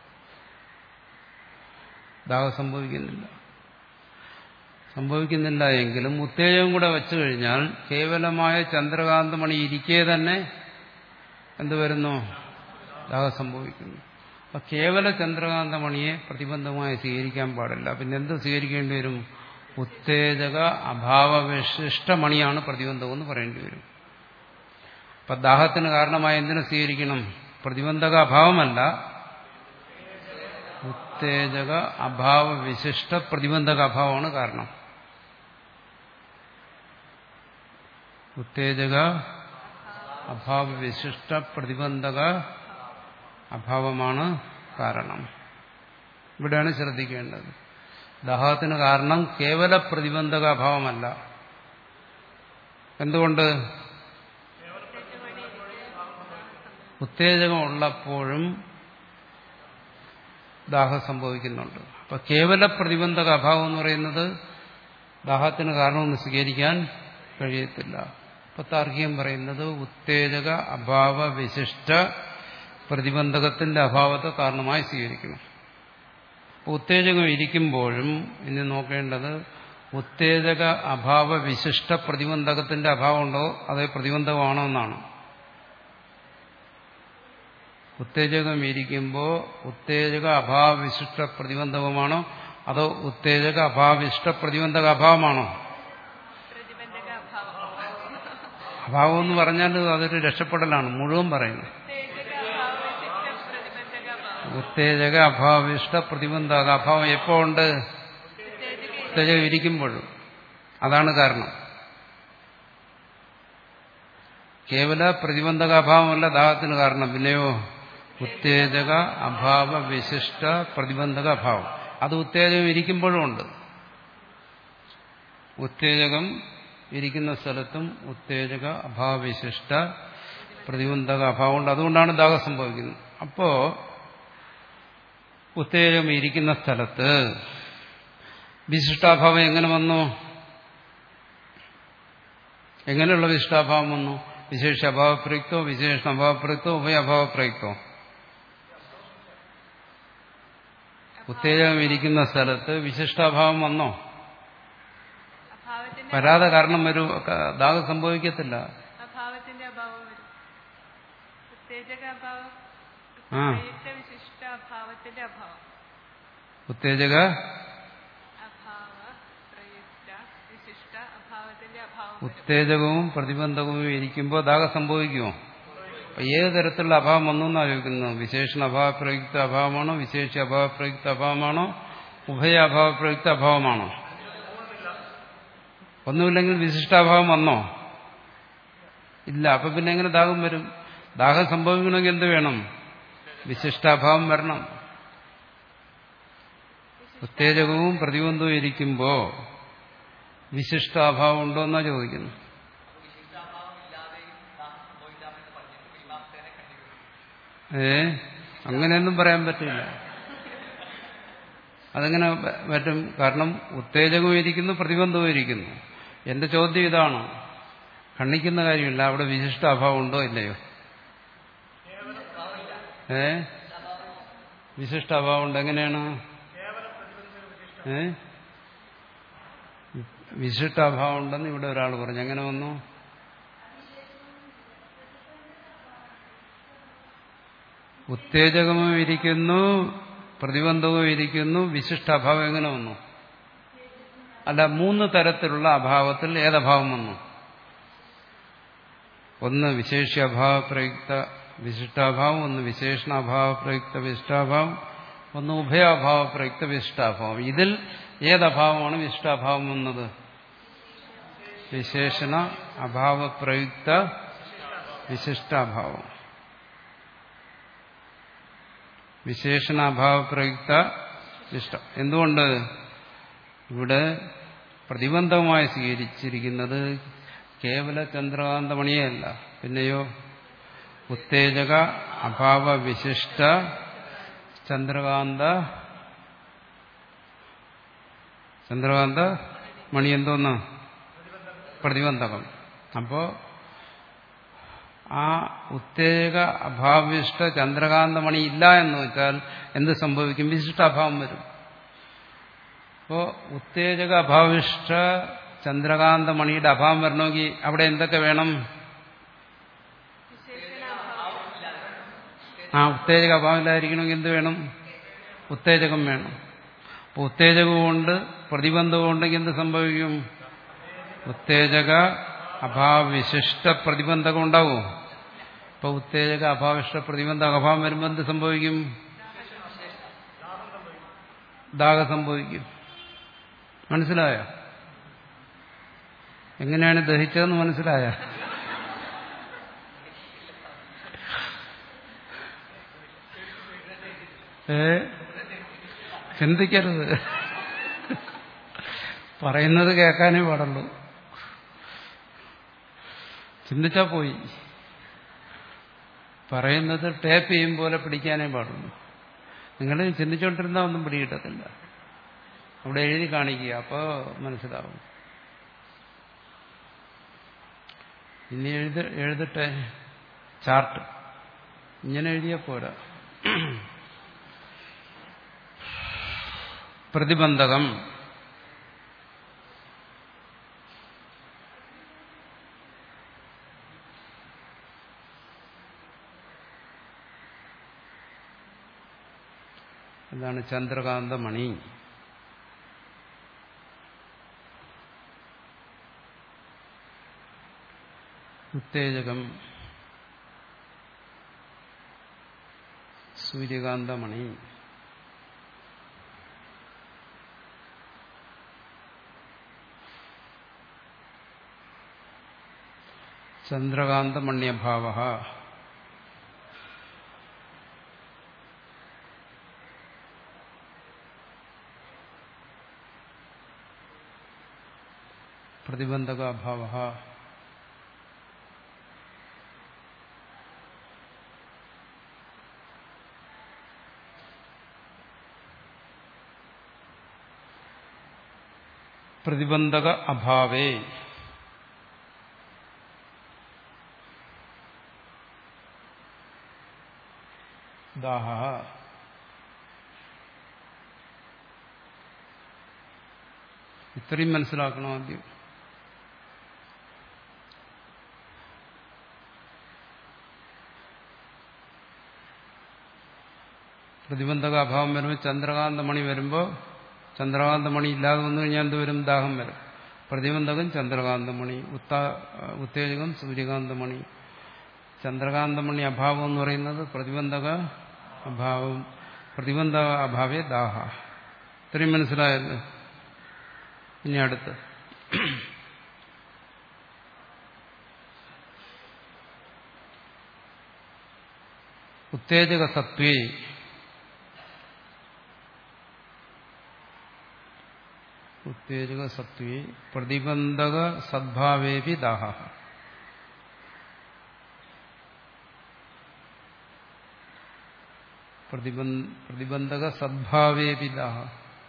ദാഹം സംഭവിക്കുന്നില്ല. സംഭവിക്കുന്നില്ല എങ്കിലും ഉത്തേജകം കൂടെ വച്ചു കഴിഞ്ഞാൽ കേവലമായ ചന്ദ്രകാന്തമണി ഇരിക്കെ തന്നെ എന്തുവരുന്നു? ദാഹം സംഭവിക്കുന്നു. അപ്പൊ കേവല ചന്ദ്രകാന്തമണിയെ പ്രതിബന്ധമായി സ്വീകരിക്കാൻ പാടില്ല. പിന്നെ എന്ത് സ്വീകരിക്കേണ്ടി വരും? ഉത്തേജക അഭാവവിശിഷ്ട മണിയാണ് പ്രതിബന്ധം എന്ന് പറയേണ്ടി വരും. അപ്പൊ ദാഹത്തിന് കാരണമായി എന്തിനു സ്വീകരിക്കണം? പ്രതിബന്ധക അഭാവമല്ല, ഉത്തേജക അഭാവവിശിഷ്ട പ്രതിബന്ധക അഭാവമാണ് കാരണം. ഉത്തേജക അഭാവവിശിഷ്ട പ്രതിബന്ധക അഭാവമാണ് കാരണം. ഇവിടെയാണ് ശ്രദ്ധിക്കേണ്ടത്. ദാഹത്തിന് കാരണം കേവല പ്രതിബന്ധക അഭാവമല്ല. എന്തുകൊണ്ട്? ഉത്തേജകം ഉള്ളപ്പോഴും ദാഹം സംഭവിക്കുന്നുണ്ട്. അപ്പൊ കേവല പ്രതിബന്ധക അഭാവം എന്ന് പറയുന്നത് ദാഹത്തിന് കാരണമൊന്നും സ്വീകരിക്കാൻ കഴിയത്തില്ല. അപ്പൊ താർക്കികം പറയുന്നത് ഉത്തേജക അഭാവ വിശിഷ്ട പ്രതിബന്ധകത്തിന്റെ അഭാവത്തെ കാരണമായി സ്വീകരിക്കണം. അപ്പൊ ഉത്തേജകം ഇരിക്കുമ്പോഴും ഇനി നോക്കേണ്ടത് ഉത്തേജക അഭാവ വിശിഷ്ട പ്രതിബന്ധകത്തിന്റെ അഭാവമുണ്ടോ അതേ പ്രതിബന്ധകമാണോ എന്നാണ്. ഉത്തേജകം ഇരിക്കുമ്പോൾ ഉത്തേജക അഭാവവിശിഷ്ട പ്രതിബന്ധകമാണോ അതോ ഉത്തേജക അഭാവവിശിഷ്ട പ്രതിബന്ധക അഭാവമാണോ? അഭാവം എന്ന് പറഞ്ഞാൽ അതൊരു രക്ഷപ്പെടലാണ്. മുഴുവൻ പറയുന്നത് ഉത്തേജക അഭാവവിശിഷ്ട പ്രതിബന്ധക അഭാവം എപ്പോ ഉണ്ട്? ഉത്തേജകം ഇരിക്കുമ്പോഴും. അതാണ് കാരണം. കേവല പ്രതിബന്ധക അഭാവമല്ല ദാഹത്തിന് കാരണം. പിന്നെയോ ഉത്തേജക അഭാവ വിശിഷ്ട പ്രതിബന്ധക അഭാവം. അത് ഉത്തേജകം ഇരിക്കുമ്പോഴും ഉണ്ട്. ഉത്തേജകം ഇരിക്കുന്ന സ്ഥലത്തും ഉത്തേജക അഭാവവിശിഷ്ട പ്രതിബന്ധക അഭാവമുണ്ട്. അതുകൊണ്ടാണ് ദാഹം സംഭവിക്കുന്നത്. അപ്പോ ഉത്തേജകം ഇരിക്കുന്ന സ്ഥലത്ത് വിശിഷ്ടാഭാവം എങ്ങനെ വന്നു? എങ്ങനെയുള്ള വിശിഷ്ടാഭാവം വന്നു? വിശേഷ അഭാവപ്രയുക്തോ വിശേഷണ അഭാവപ്രയുക്തോ ഉഭയഅഭാവപ്രയുക്തോ? ഉത്തേജകം ഇരിക്കുന്ന സ്ഥലത്ത് വിശിഷ്ടാഭാവം വന്നോ? വരാതെ കാരണം വരൂ, ദാഹം സംഭവിക്കത്തില്ല. ആ ഉത്തേജക ഉത്തേജകവും പ്രതിബന്ധകവും ഇരിക്കുമ്പോൾ ദാഹം സംഭവിക്കുമോ? ഏത് തരത്തിലുള്ള അഭാവം വന്നു എന്നാണ് ചോദിക്കുന്നത്. വിശേഷണ അഭാവപ്രയുക്ത അഭാവമാണോ വിശേഷ അഭാവപ്രയുക്ത അഭാവമാണോ ഉഭയ അഭാവപ്രയുക്ത അഭാവമാണോ? ഒന്നുമില്ലെങ്കിൽ വിശിഷ്ടാഭാവം വന്നോ? ഇല്ല. അപ്പൊ പിന്നെ എങ്ങനെ ദാഹം വരും? ദാഹം സംഭവിക്കണമെങ്കിൽ എന്ത് വേണം? വിശിഷ്ടാഭാവം വരണം. ഉത്തേജകവും പ്രതിബന്ധവും ഇരിക്കുമ്പോ വിശിഷ്ടാഭാവം ഉണ്ടോ എന്നാ ചോദിക്കുന്നു. ഏ അങ്ങനെയൊന്നും പറയാൻ പറ്റില്ല. അതെങ്ങനെ പറ്റും? കാരണം ഉത്തേജകവും ഇരിക്കുന്നു, പ്രതിബന്ധവും ഇരിക്കുന്നു. എന്റെ ചോദ്യം ഇതാണ്, ഖണ്ഡിക്കുന്ന കാര്യമില്ല, അവിടെ വിശിഷ്ട അഭാവം ഉണ്ടോ ഇല്ലയോ? ഏ വിശിഷ്ട അഭാവം ഉണ്ട്. എങ്ങനെയാണ്? ഏ വിശിഷ്ട അഭാവം ഉണ്ടെന്ന് ഇവിടെ ഒരാൾ പറഞ്ഞു. എങ്ങനെ വന്നു? ഉത്തേജകവും ഇരിക്കുന്നു, പ്രതിബന്ധവും ഇരിക്കുന്നു, വിശിഷ്ട അഭാവം എങ്ങനെ വന്നു? അല്ല, മൂന്ന് തരത്തിലുള്ള അഭാവത്തിൽ ഏതഭാവം വന്നു? ഒന്ന് വിശേഷ്യ അഭാവ പ്രയുക്ത വിശിഷ്ടാഭാവം, ഒന്ന് വിശേഷണ അഭാവ പ്രയുക്ത വിശിഷ്ടാഭാവം, ഒന്ന് ഉഭയാഭാവ പ്രയുക്ത വിശിഷ്ടാഭാവം. ഇതിൽ ഏതഭാവമാണ് വിശിഷ്ടാഭാവം വന്നത്? വിശേഷണ അഭാവ പ്രയുക്ത വിശിഷ്ടാഭാവം. വിശേഷണ അഭാവ പ്രയുക്ത വിശിഷ്ട. എന്തുകൊണ്ട്? ഇവിടെ പ്രതിബന്ധമായി സ്വീകരിച്ചിരിക്കുന്നത് കേവല ചന്ദ്രകാന്തമണിയല്ല, പിന്നെയോ ഉത്തേജക അഭാവ വിശിഷ്ട ചന്ദ്രകാന്ത ചന്ദ്രകാന്ത മണി എന്തോന്ന്? പ്രതിബന്ധകം. അപ്പോ ആ ഉത്തേജക അഭാവിഷ്ട ചന്ദ്രകാന്തമണി ഇല്ല എന്ന് വെച്ചാൽ എന്ത് സംഭവിക്കും? വിശിഷ്ടാഭാവം വരും. അപ്പോ ഉത്തേജക അഭാവിഷ്ട ചന്ദ്രകാന്തമണിയുടെ അഭാവം വരണമെങ്കിൽ അവിടെ എന്തൊക്കെ വേണം? ആ ഉത്തേജക അഭാവമില്ലായിരിക്കണമെങ്കിൽ എന്ത് വേണം? ഉത്തേജകം വേണം. അപ്പോൾ ഉത്തേജകമുണ്ട്, പ്രതിബന്ധവും ഉണ്ടെങ്കിൽ എന്ത് സംഭവിക്കും? ഉത്തേജക അഭാവവിശിഷ്ട പ്രതിബന്ധകം ഉണ്ടാവും. അപ്പൊ ഉത്തേജക അഭാവിഷ്ട പ്രതിബന്ധക അഭാവം വരുമ്പോൾ എന്ത് സംഭവിക്കും? ദാഹം സംഭവിക്കും. മനസ്സിലായോ? എങ്ങനെയാണ് ദഹിച്ചതെന്ന് മനസ്സിലായ? ഏ ചിന്തിക്കരുത്, പറയുന്നത് കേൾക്കാനേ പാടുള്ളൂ. ചിന്തിച്ചാ പോയി. പറയുന്നത് ടേപ്പ് ചെയ്യും പോലെ പിടിക്കാനേ പാടുള്ളൂ. നിങ്ങൾ ചിന്തിച്ചുകൊണ്ടിരുന്നാൽ ഒന്നും പിടികിട്ടത്തില്ല. അവിടെ എഴുതി കാണിക്കുക, അപ്പോൾ മനസ്സിലാവും. ഇനി എഴുത എഴുതട്ടെ ചാർട്ട്. ഇങ്ങനെ എഴുതിയാൽ പോരാ. പ്രതിബന്ധകം എന്താണ്? ചന്ദ്രകാന്തമണി. ഉത്തേജകം സൂര്യകാന്തമണി. ചന്ദ്രകാന്തമണ്യഭാവ. പ്രതിബന്ധകാഭാവ. പ്രതിബന്ധക അഭാവേ ദാഹ. ഇത്രയും മനസ്സിലാക്കണം ആദ്യം. പ്രതിബന്ധക അഭാവം വരുമ്പോൾ ചന്ദ്രകാന്തമണി വരുമ്പോൾ ചന്ദ്രകാന്തമണി ഇല്ലാതെ വന്നു കഴിഞ്ഞാൽ എന്ത് വരും? ദാഹം വരും. പ്രതിബന്ധകം ചന്ദ്രകാന്തമണി, ഉത്താ ഉത്തേജകം സൂര്യകാന്തമണി. ചന്ദ്രകാന്തമണി അഭാവം എന്ന് പറയുന്നത് പ്രതിബന്ധക അഭാവം. പ്രതിബന്ധക അഭാവേ ദാഹ. ഇത്രയും മനസ്സിലായല്ലോ. ഇനി അടുത്ത് ഉത്തേജക സത്വേ ഉത്തേജക സത്വേ പ്രതിബന്ധക സദ്ഭാവേപി ദാഹ. പ്രതിബന്ധക സദ്ഭാവേപി ദാഹ.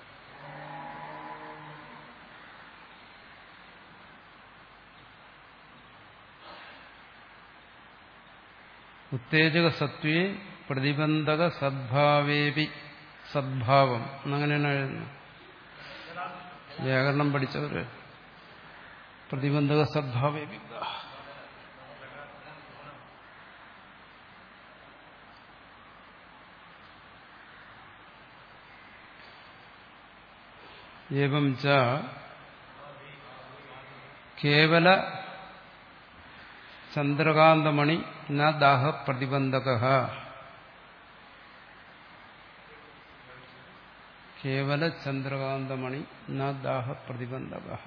ഉത്തേജക സത്വേ പ്രതിബന്ധക സദ്ഭാവേപി സദ്ഭാവം എന്നങ്ങനെയാണ് എഴുതുന്നത്. വ്യാകരണം പഠിച്ചവര് പ്രതിബന്ധക സദ്ഭാവേപി ഏവം ച കേവല ചന്ദ്രകാന്തമണി ന ദാഹ പ്രതിബന്ധകഃ കേവല ചന്ദ്രകാന്തമണി ന ദാഹ പ്രതിബന്ധകഃ.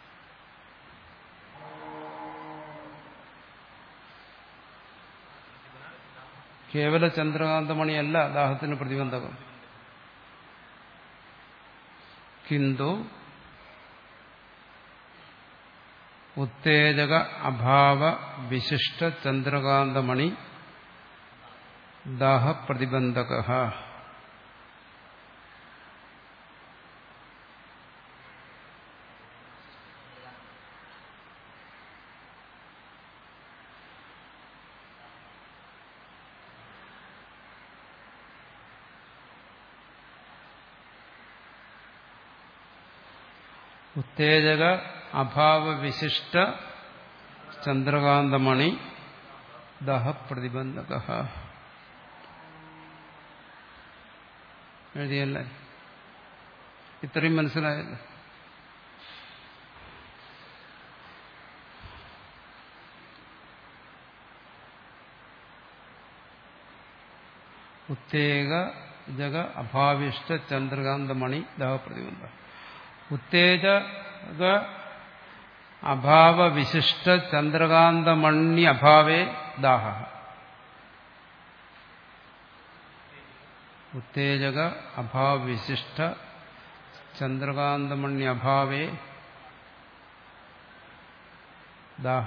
കേവല ചന്ദ്രകാന്തമണിയല്ല ദാഹത്തിന് പ്രതിബന്ധകം. കിന്തു ഉത്തേജക അഭാവ വിശിഷ്ട ചന്ദ്രകാന്തമണി ദാഹ പ്രതിബന്ധകഃ. ഉത്തേജക അഭാവ വിശിഷ്ട ചന്ദ്രകാന്തമണി ദാഹ പ്രതിബന്ധകഃ. എഴുതിയല്ലേ? ഇത്രയും മനസ്സിലായല്ലോ. ഉത്തേജക അഭാവിഷ്ട ചന്ദ്രകാന്തമണി ദാഹ പ്രതിബന്ധ. ഉത്തേജക അഭാവ വിശിഷ്ട ചന്ദ്രകാന്തമണി അഭാവേ ദാഹ. ഉത്തേജക അഭാവ വിശിഷ്ട ചന്ദ്രകാന്തമണി അഭാവേ ദാഹ.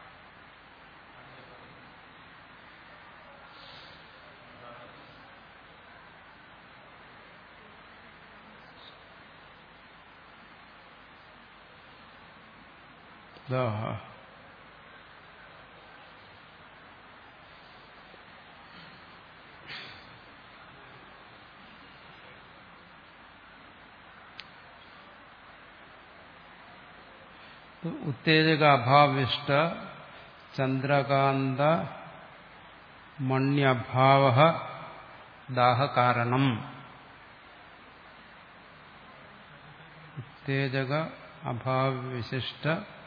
ദാഹ ഉത്തേജക അഭാവിഷ്ട ചന്ദ്രകാന്ത മണ്യഭാവ ദാഹകാരണം. ഉത്തേജക അഭാവവിശിഷ്ട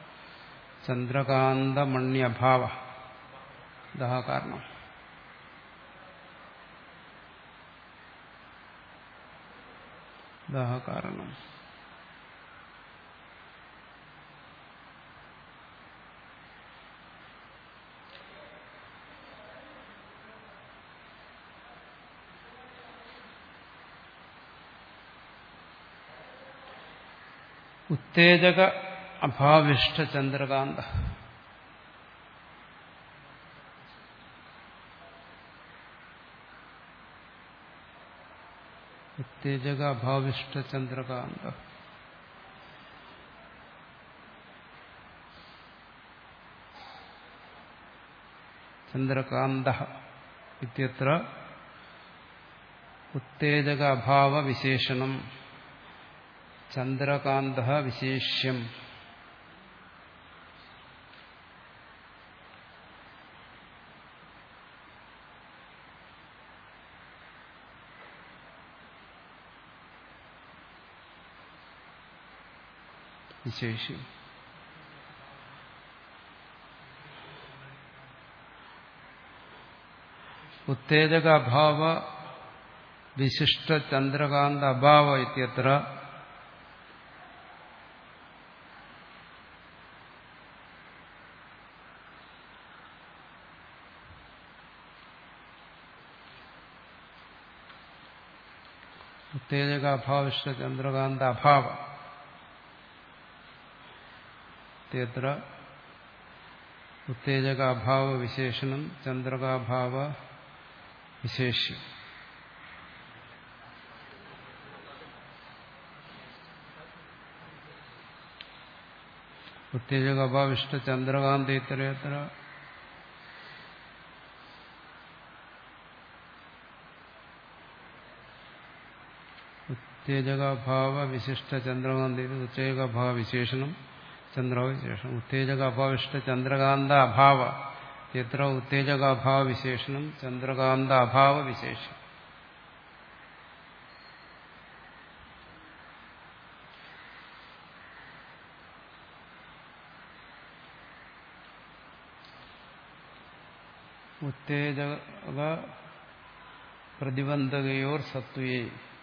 ചന്ദ്രകാന്തമണ്യഭാവ ദാഹകാരണം. ദാഹകാരണം. ഉത്തേജക അഭാവിഷ്ട ചന്ദ്രകാന്ത. ഉത്തേജക അഭാവിഷ്ട ചന്ദ്രകാന്ത. ചന്ദ്രകാന്ത ഇത്യത്ര ഉത്തേജക അഭാവ വിശേഷണം ചന്ദ്രകാന്ത വിശേഷ്യം. വിശേഷ്യം ഉത്തേജക അഭാവ വിശിഷ്ട ചന്ദ്രകാന്ത അഭാവ ഇത്യത്ര ഉത്തേജക അഭാവിഷ്ട ചന്ദ്രകാന്ത അഭാവ ഇത്യത്ര ഉത്തേജക അഭാവ വിശേഷണം ചന്ദ്രകാഭാവ വിശേഷ്യം. ഉത്തേജക അഭാവിഷ്ട ചന്ദ്രകാന്ത ഇത്രയത്ര ഉത്തേജകാഭാവ വിശിഷ്ട ചന്ദ്രകാന്തി ഉത്തേജകാഭാവ വിശേഷണം ചന്ദ്രവിശേഷണം. ഉത്തേജകാഭാവിഷ്ട ചന്ദ്രകാന്ത അഭാവ എത്ര ഉത്തേജകാഭാവ വിശേഷണം ചന്ദ്രകാന്ത അഭാവ വിശേഷം. ഉത്തേജക പ്രതിബന്ധകയോർ സത്വേ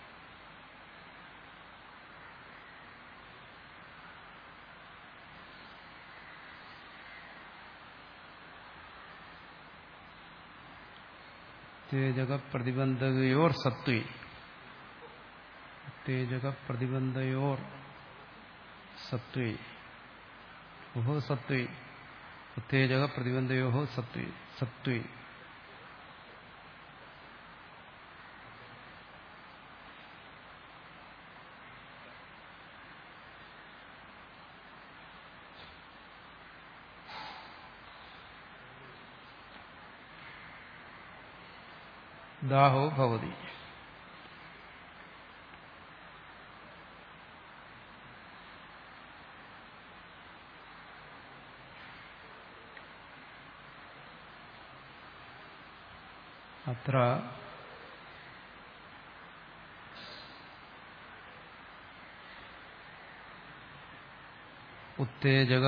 ഉത്തേജക പ്രതിബന്ധകയോർ സത്വേ ഉത്തേജക പ്രതിബന്ധയോർ സത്വേ ഓഹോ സത്വേ ഉത്തേജക പ്രതിബന്ധയോ സത്വേ സത്വേ ദാഹോ ഭവതി. അത്ര ഉത്തേജക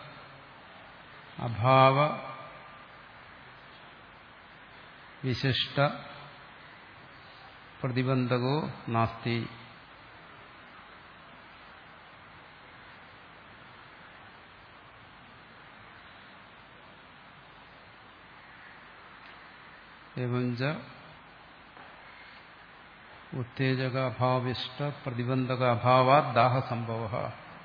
അഭാവ വിശിഷ്ട പ്രതിബന്ധകോ നാസ്തി. എവഞ്ച ഉത്തേജക അഭാവിഷ്ട പ്രതിബന്ധക അഭാവാത് ദാഹസംഭവഃ.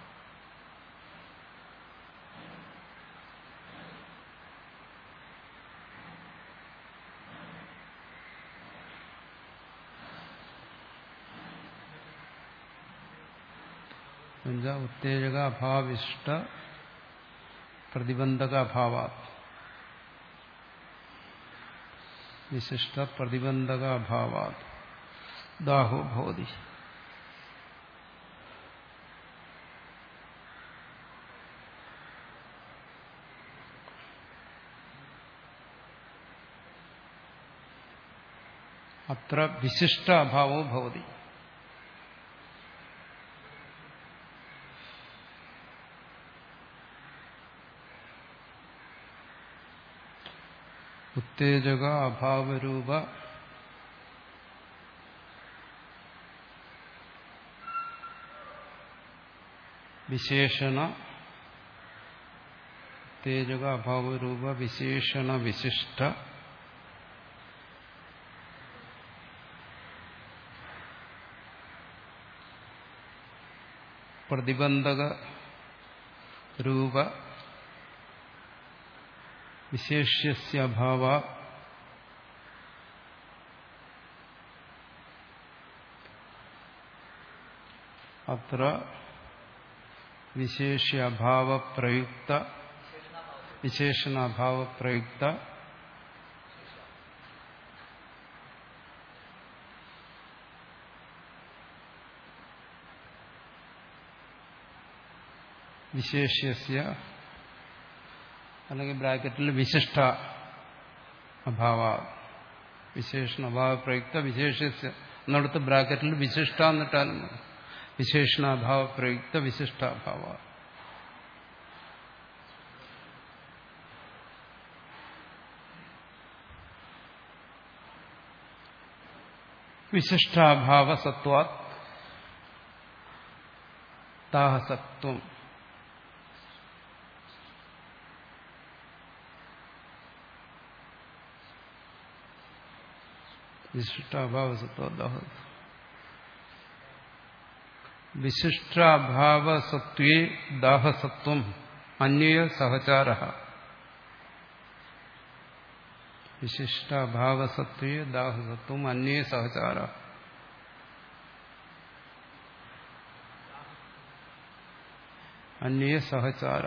ഉത്തേജക അഭാവിഷ്ട പ്രതിബന്ധക അഭാവാത് വിശിഷ്ട പ്രതിബന്ധക അഭാവാത് ദാഹോ ഭവതി. അത്ര വിശിഷ്ട അഭാവോ ഭവതി. ഉത്തേജക അഭാവരൂപ വിശേഷണ ഉത്തേജക അഭാവരൂപ വിശേഷണ വിശിഷ്ട പ്രതിബന്ധക രൂപ വിശേഷ്യസ്യ അഭാവ അത്ര വിശേഷ്യ അഭാവ പ്രയുക്ത വിശേഷണ അഭാവ പ്രയുക്ത വിശേഷ്യസ്യ അല്ലെങ്കിൽ ബ്രാക്കറ്റിൽ വിശിഷ്ട അഭാവ വിശേഷണ അഭാവ പ്രയുക്ത വിശേഷ്യസ്യ എന്നിടത്ത് ബ്രാക്കറ്റിൽ വിശിഷ്ട എന്നിട്ടാലും വിശേഷണ അഭാവ പ്രയുക്ത വിശിഷ്ട അഭാവ. വിശിഷ്ടാഭാവ സത്വാത് ദാഹസത്വം. വിശിഷ്ടാഭാവസത്വ വിശിഷ്ടാഭാവസത്വേ ദാഹസത്വം അന്വയ സഹചാര. വിശിഷ്ടാഭാവസത്വേ ദാഹസത്വം അന്വയ സഹചാര. അന്വയ സഹചാര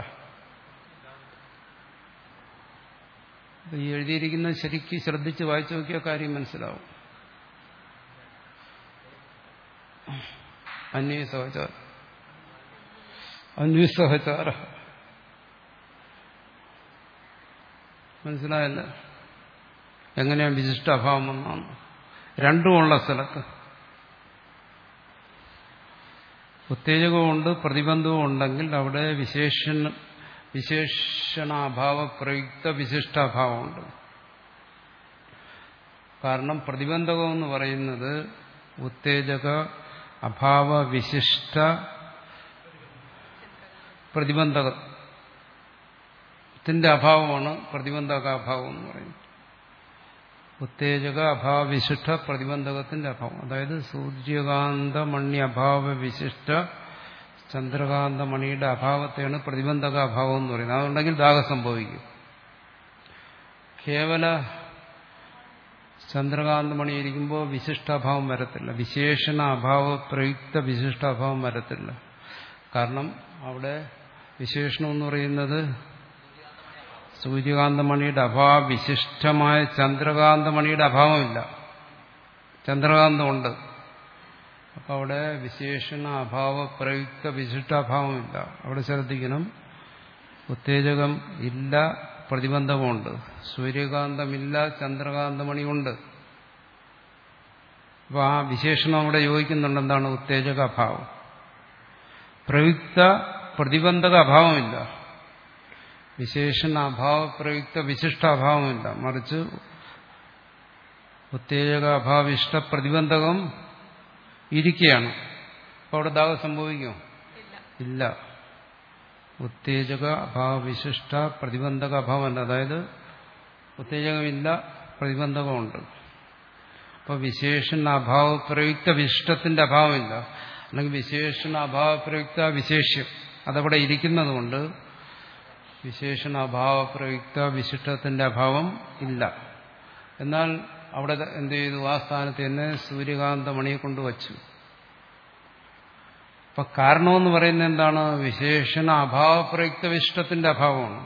ഈ എഴുതിയിരിക്കുന്നത് ശരിക്കും ശ്രദ്ധിച്ച് വായിച്ചു നോക്കിയ കാര്യം മനസ്സിലാവും. അന്വയ സഹചാര അന്വയ സഹചാര മനസ്സിലായല്ല? എങ്ങനെയാണ് വിശിഷ്ട അഭാവം എന്നാണ്. രണ്ടുമുള്ള സ്ഥലത്ത് ഉത്തേജകമുണ്ട് പ്രതിബന്ധവും ഉണ്ടെങ്കിൽ അവിടെ വിശേഷണ വിശേഷണാഭാവ പ്രയുക്ത വിശിഷ്ടാഭാവമുണ്ട്. കാരണം പ്രതിബന്ധകം എന്ന് പറയുന്നത് ഉത്തേജക അഭാവ വിശിഷ്ട പ്രതിബന്ധകത്തിന്റെ അഭാവമാണ് പ്രതിബന്ധകാഭാവം എന്ന് പറയുന്നത്. ഉത്തേജക അഭാവ വിശിഷ്ട പ്രതിബന്ധകത്തിന്റെ അഭാവം, അതായത് സൂര്യകാന്തമണി അഭാവ വിശിഷ്ട ചന്ദ്രകാന്തമണിയുടെ അഭാവത്തെയാണ് പ്രതിബന്ധക അഭാവം എന്ന് പറയുന്നത്. അതുണ്ടെങ്കിൽ ദാഹം സംഭവിക്കും. കേവല ചന്ദ്രകാന്തമണി ഇരിക്കുമ്പോൾ വിശിഷ്ടാഭാവം വരത്തില്ല, വിശേഷണ അഭാവ പ്രയുക്ത വിശിഷ്ടാഭാവം വരത്തില്ല. കാരണം അവിടെ വിശേഷണം എന്ന് പറയുന്നത് സൂര്യകാന്തമണിയുടെ അഭാവ വിശിഷ്ടമായ ചന്ദ്രകാന്തമണിയുടെ അഭാവമില്ല, ചന്ദ്രകാന്തമുണ്ട്. അപ്പോൾ അവിടെ വിശേഷണ അഭാവ പ്രയുക്ത വിശിഷ്ടാഭാവമില്ല. അവിടെ ശ്രദ്ധിക്കണം, ഉത്തേജകം ഇല്ല, പ്രതിബന്ധമുണ്ട്. സൂര്യകാന്തമില്ല, ചന്ദ്രകാന്തമണിയുണ്ട്. അപ്പോൾ ആ വിശേഷണം അവിടെ യോജിക്കുന്നുണ്ട്. എന്താണ്? ഉത്തേജക അഭാവം. പ്രയുക്ത പ്രതിബന്ധക അഭാവമില്ല, വിശേഷണ അഭാവ പ്രയുക്ത വിശിഷ്ടാഭാവമില്ല. മറിച്ച് ഉത്തേജക അഭാവിഷ്ട പ്രതിബന്ധകം ഇരിക്കുകയാണ്. അപ്പോൾ അവിടെ ദാഹം സംഭവിക്കുമോ? ഇല്ല. ഉത്തേജക അഭാവ വിശിഷ്ട പ്രതിബന്ധക അഭാവമല്ല. അതായത് ഉത്തേജകമില്ല, പ്രതിബന്ധകമുണ്ട്. അപ്പോൾ വിശേഷണ അഭാവ പ്രയുക്ത വിശിഷ്ടത്തിന്റെ അഭാവമില്ല, അല്ലെങ്കിൽ വിശേഷണ അഭാവ പ്രയുക്ത വിശേഷ്യം അതവിടെ ഇരിക്കുന്നതുകൊണ്ട് വിശേഷണ അഭാവ പ്രയുക്ത വിശിഷ്ടത്തിന്റെ അഭാവം ഇല്ല. എന്നാൽ അവിടെ എന്ത് ചെയ്തു? ആ സ്ഥാനത്ത് തന്നെ സൂര്യകാന്തമണിയെ കൊണ്ടുവച്ചു. അപ്പൊ കാരണമെന്ന് പറയുന്നത് എന്താണ്? വിശേഷണ അഭാവ പ്രയുക്ത വിശിഷ്ടത്തിന്റെ അഭാവമാണ്.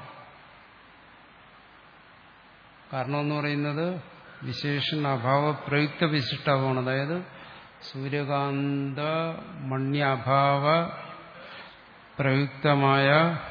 കാരണമെന്ന് പറയുന്നത് വിശേഷണ അഭാവ പ്രയുക്ത വിശിഷ്ടാഭാവമാണ്. അതായത് സൂര്യകാന്ത മണ്യഭാവ പ്രയുക്തമായ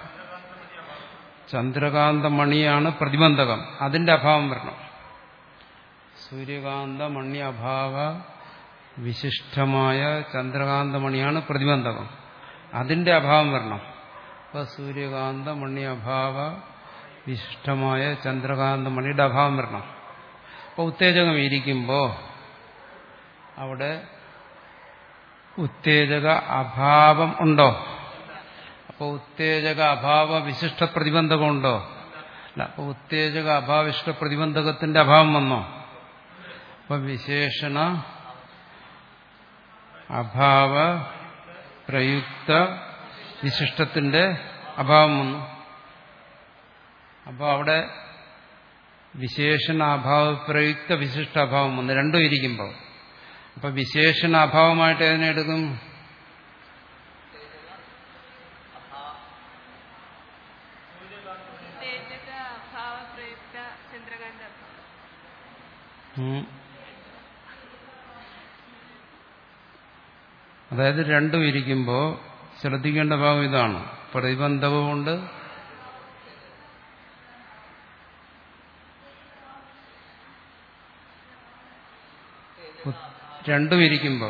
ചന്ദ്രകാന്തമണിയാണ് പ്രതിബന്ധകം, അതിന്റെ അഭാവം വരണം. സൂര്യകാന്ത മണി അഭാവ വിശിഷ്ടമായ ചന്ദ്രകാന്തമണിയാണ് പ്രതിബന്ധകം, അതിന്റെ അഭാവം വരണം. അപ്പൊ സൂര്യകാന്ത മണി അഭാവ വിശിഷ്ടമായ ചന്ദ്രകാന്തമണിയുടെ അഭാവം വരണം. അപ്പൊ ഉത്തേജകം ഇരിക്കുമ്പോൾ അവിടെ ഉത്തേജക അഭാവം ഉണ്ടോ? അപ്പോൾ ഉത്തേജക അഭാവ വിശിഷ്ട പ്രതിബന്ധകം ഉണ്ടോ? അല്ല. അപ്പോൾ ഉത്തേജക അഭാവിഷ്ട പ്രതിബന്ധകത്തിന്റെ അഭാവം വന്നോ? അപ്പൊ വിശേഷണ അഭാവ പ്രയുക്ത വിശിഷ്ടത്തിന്റെ അഭാവം വന്നു. അപ്പോൾ അവിടെ വിശേഷണ അഭാവ പ്രയുക്ത വിശിഷ്ട അഭാവം വന്നു, രണ്ടും ഇരിക്കുമ്പോൾ. അപ്പൊ വിശേഷണ അഭാവമായിട്ട് ഏതിനെ എടുക്കും? അതായത് രണ്ടും ഇരിക്കുമ്പോൾ ശ്രദ്ധിക്കേണ്ട ഭാഗം ഇതാണ്. പ്രതിബന്ധകമുണ്ട്, രണ്ടും ഇരിക്കുമ്പോൾ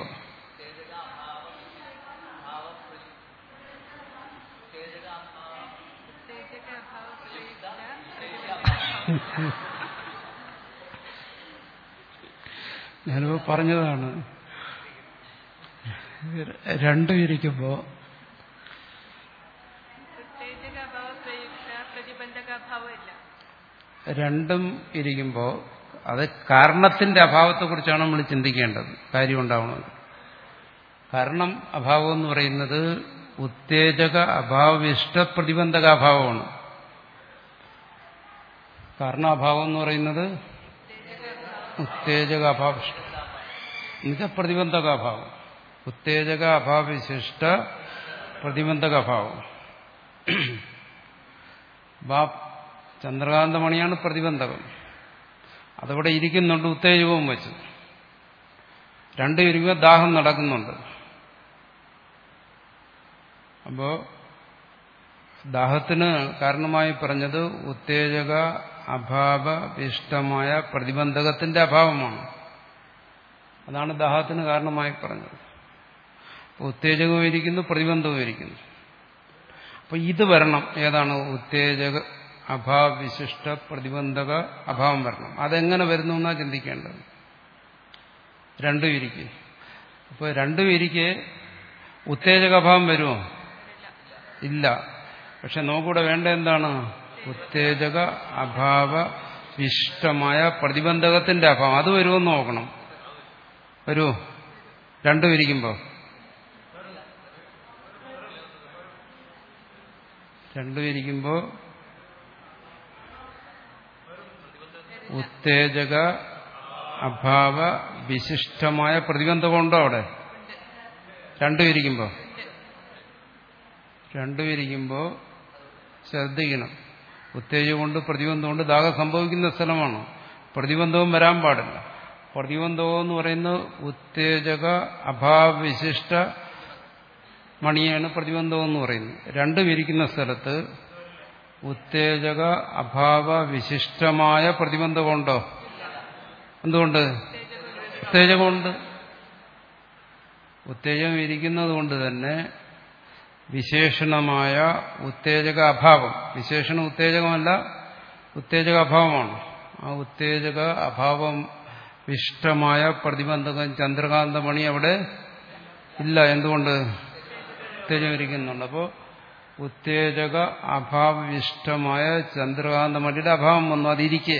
ഞാനിപ്പോ പറഞ്ഞതാണ്. രണ്ടും ഇരിക്കുമ്പോ രണ്ടും ഇരിക്കുമ്പോ അത് കാരണത്തിന്റെ അഭാവത്തെക്കുറിച്ചാണ് നമ്മൾ ചിന്തിക്കേണ്ടത്. കാര്യം ഉണ്ടാവുന്നത് കാരണം അഭാവം എന്ന് പറയുന്നത് ഉത്തേജക അഭാവിഷ്ട പ്രതിബന്ധക അഭാവമാണ്. കാരണാഭാവം എന്ന് പറയുന്നത് ഉത്തേജക അഭാവിഷ്ട എന്നുവെച്ചാൽ പ്രതിബന്ധക അഭാവം. ഉത്തേജക അഭാവിശിഷ്ട പ്രതിബന്ധക അഭാവം. ചന്ദ്രകാന്തമണിയാണ് പ്രതിബന്ധകം, അതവിടെ ഇരിക്കുന്നുണ്ട്, ഉത്തേജകവും വെച്ച്. രണ്ടും ഇരിക്കുമ്പോൾ ദാഹം നടക്കുന്നുണ്ട്. അപ്പോ ദാഹത്തിന് കാരണമായി പറഞ്ഞത് ഉത്തേജക അഭാവ ഇഷ്ടമായ പ്രതിബന്ധകത്തിന്റെ അഭാവമാണ്. അതാണ് ദാഹത്തിന് കാരണമായി പറഞ്ഞത്. ഉത്തേജകവും ഇരിക്കുന്നു, പ്രതിബന്ധവും ഇരിക്കുന്നു. അപ്പൊ ഇത് വരണം. ഏതാണ്? ഉത്തേജക അഭാവ വിശിഷ്ട പ്രതിബന്ധക അഭാവം വരണം. അതെങ്ങനെ വരുന്നു എന്നാ ചിന്തിക്കേണ്ടത്. രണ്ടും ഇരിക്കെ. അപ്പോൾ രണ്ടും ഇരിക്കെ ഉത്തേജക അഭാവം വരുമോ? ഇല്ല. പക്ഷെ നോക്കൂടെ വേണ്ട എന്താണ്? ഉത്തേജക അഭാവ വിശിഷ്ടമായ പ്രതിബന്ധകത്തിന്റെ അഭാവം. അത് വരുമെന്ന് നോക്കണം. വരുമോ? രണ്ടും ഇരിക്കുമ്പോ രണ്ടും ഇരിക്കുമ്പോ ഉത്തേജക അഭാവ വിശിഷ്ടമായ പ്രതിബന്ധമുണ്ടോ അവിടെ? രണ്ടും ഇരിക്കുമ്പോ രണ്ടും ഇരിക്കുമ്പോ ശ്രദ്ധിക്കണം. ഉത്തേജകമുണ്ട്, പ്രതിബന്ധമുണ്ട്. ദാഹം സംഭവിക്കുന്ന സ്ഥലമാണ്. പ്രതിബന്ധവും വരാൻ പാടില്ല. പ്രതിബന്ധവും എന്ന് പറയുന്നത് ഉത്തേജക അഭാവ വിശിഷ്ട മണിയാണ് പ്രതിബന്ധം എന്ന് പറയുന്നത്. രണ്ടും ഇരിക്കുന്ന സ്ഥലത്ത് ഉത്തേജക അഭാവ വിശിഷ്ടമായ പ്രതിബന്ധമുണ്ടോ? എന്തുകൊണ്ട്? ഉത്തേജകമുണ്ട്. ഉത്തേജകം ഇരിക്കുന്നത് കൊണ്ട് തന്നെ വിശേഷണമായ ഉത്തേജക അഭാവം, വിശേഷണ ഉത്തേജകമല്ല, ഉത്തേജക അഭാവമാണ്. ആ ഉത്തേജക അഭാവം വിശിഷ്ടമായ പ്രതിബന്ധകം ചന്ദ്രകാന്തമണി അവിടെ ഇല്ല. എന്തുകൊണ്ട്? ഉത്തേജകം ഇരിക്കുന്നുണ്ട്. അപ്പോൾ ഉത്തേജക അഭാവവിഷ്ടമായ ചന്ദ്രകാന്തമണിയുടെ അഭാവം വന്നു. അതിരിക്കെ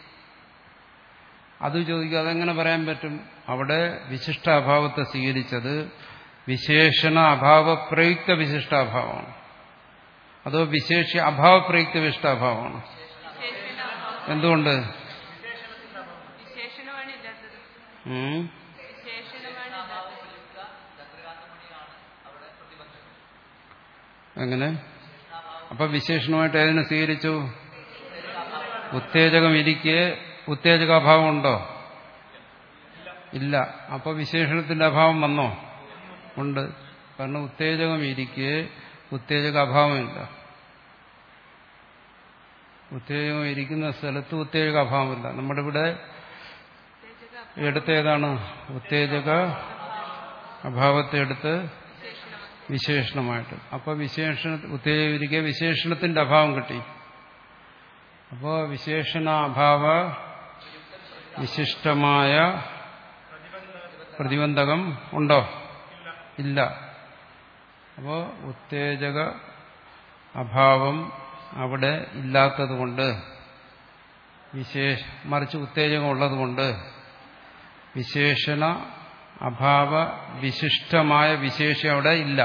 അത് ചോദിക്കുക, അതെങ്ങനെ പറയാൻ പറ്റും? അവിടെ വിശിഷ്ട അഭാവത്തെ സ്വീകരിച്ചത് വിശേഷണ അഭാവപ്രയുക്ത വിശിഷ്ടാഭാവമാണ്. അതോ വിശേഷ അഭാവപ്രയുക്ത വിശിഷ്ടാഭാവമാണ്? എന്തുകൊണ്ട്? ഉം എങ്ങനെ? അപ്പൊ വിശേഷണമായിട്ട് ഏതിനെ സ്വീകരിച്ചു? ഉത്തേജകം ഇരിക്കെ ഉത്തേജകാഭാവം ഉണ്ടോ? ഇല്ല. അപ്പൊ വിശേഷണത്തിന്റെ അഭാവം വന്നോ? ഉണ്ട്. കാരണം ഉത്തേജകം ഇരിക്കെ ഉത്തേജക അഭാവമില്ല. ഉത്തേജകം ഇരിക്കുന്ന സ്ഥലത്ത് ഉത്തേജക അഭാവമില്ല. നമ്മുടെ ഇവിടെ എടുത്ത് ഏതാണ്? ഉത്തേജക അഭാവത്തെ എടുത്ത് വിശേഷണമായിട്ട്. അപ്പൊ വിശേഷണ ഉത്തേജകം ഇരിക്കെ വിശേഷണത്തിന്റെ അഭാവം കിട്ടി. അപ്പോ വിശേഷണ അഭാവ വിശിഷ്ടമായ പ്രതിബന്ധകം ഉണ്ടോ? ഇല്ല. അപ്പോ ഉത്തേജക അഭാവം അവിടെ ഇല്ലാത്തതുകൊണ്ട്, വിശേഷ മറിച്ച് ഉത്തേജകം ഉള്ളതുകൊണ്ട് വിശേഷണ അഭാവ വിശിഷ്ടമായ വിശേഷം അവിടെ ഇല്ല.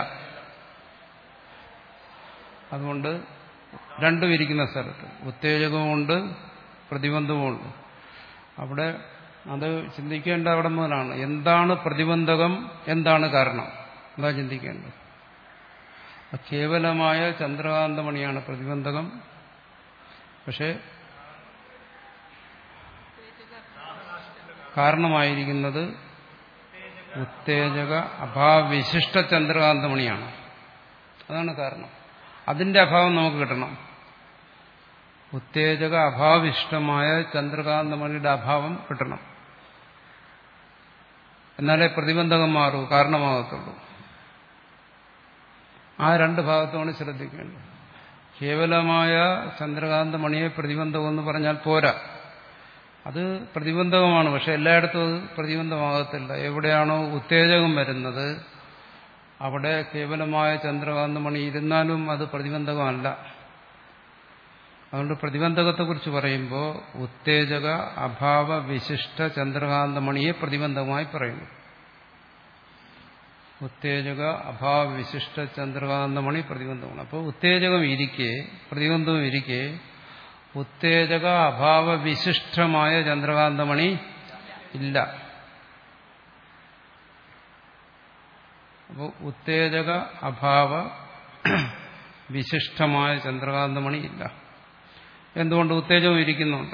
അതുകൊണ്ട് രണ്ടും ഇരിക്കുന്ന സ്ഥലത്ത് ഉത്തേജകവുമുണ്ട്, പ്രതിബന്ധവുമുണ്ട്. അവിടെ അത് ചിന്തിക്കേണ്ട അവിടെ മുതലാണ്. എന്താണ് പ്രതിബന്ധകം, എന്താണ് കാരണം, അതാ ചിന്തിക്കേണ്ടത്. കേവലമായ ചന്ദ്രകാന്തമണിയാണ് പ്രതിബന്ധകം. പക്ഷെ കാരണമായിരിക്കുന്നത് ഉത്തേജക അഭാവവിശിഷ്ട ചന്ദ്രകാന്തമണിയാണ്. അതാണ് കാരണം. അതിന്റെ അഭാവം നമുക്ക് കിട്ടണം. ഉത്തേജക അഭാവവിശിഷ്ടമായ ചന്ദ്രകാന്തമണിയുടെ അഭാവം കിട്ടണം. എന്നാലേ പ്രതിബന്ധകം മാറൂ, കാരണമാകത്തുള്ളൂ. ആ രണ്ട് ഭാഗത്തോട് ശ്രദ്ധിക്കേണ്ടത്. കേവലമായ ചന്ദ്രകാന്തമണിയെ പ്രതിബന്ധമെന്ന് പറഞ്ഞാൽ പോരാ. അത് പ്രതിബന്ധകമാണ്. പക്ഷെ എല്ലായിടത്തും അത് പ്രതിബന്ധമാകത്തില്ല. എവിടെയാണോ ഉത്തേജകം വരുന്നത് അവിടെ കേവലമായ ചന്ദ്രകാന്തമണി ഇരുന്നാലും അത് പ്രതിബന്ധകമല്ല. അതുകൊണ്ട് പ്രതിബന്ധകത്തെക്കുറിച്ച് പറയുമ്പോൾ ഉത്തേജക അഭാവ വിശിഷ്ട ചന്ദ്രകാന്തമണിയെ പ്രതിബന്ധകമായി പറയുന്നു. ഉത്തേജക അഭാവ വിശിഷ്ട ചന്ദ്രകാന്തമണി പ്രതിബന്ധമാണ്. അപ്പോൾ ഉത്തേജകം ഇരിക്കെ പ്രതിബന്ധവും ഇരിക്കെ ഉത്തേജക അഭാവ വിശിഷ്ടമായ ചന്ദ്രകാന്തമണി ഇല്ല. അപ്പോൾ ഉത്തേജക അഭാവ വിശിഷ്ടമായ ചന്ദ്രകാന്തമണി ഇല്ല. എന്തുകൊണ്ട്? ഉത്തേജകം ഇരിക്കുന്നുണ്ട്.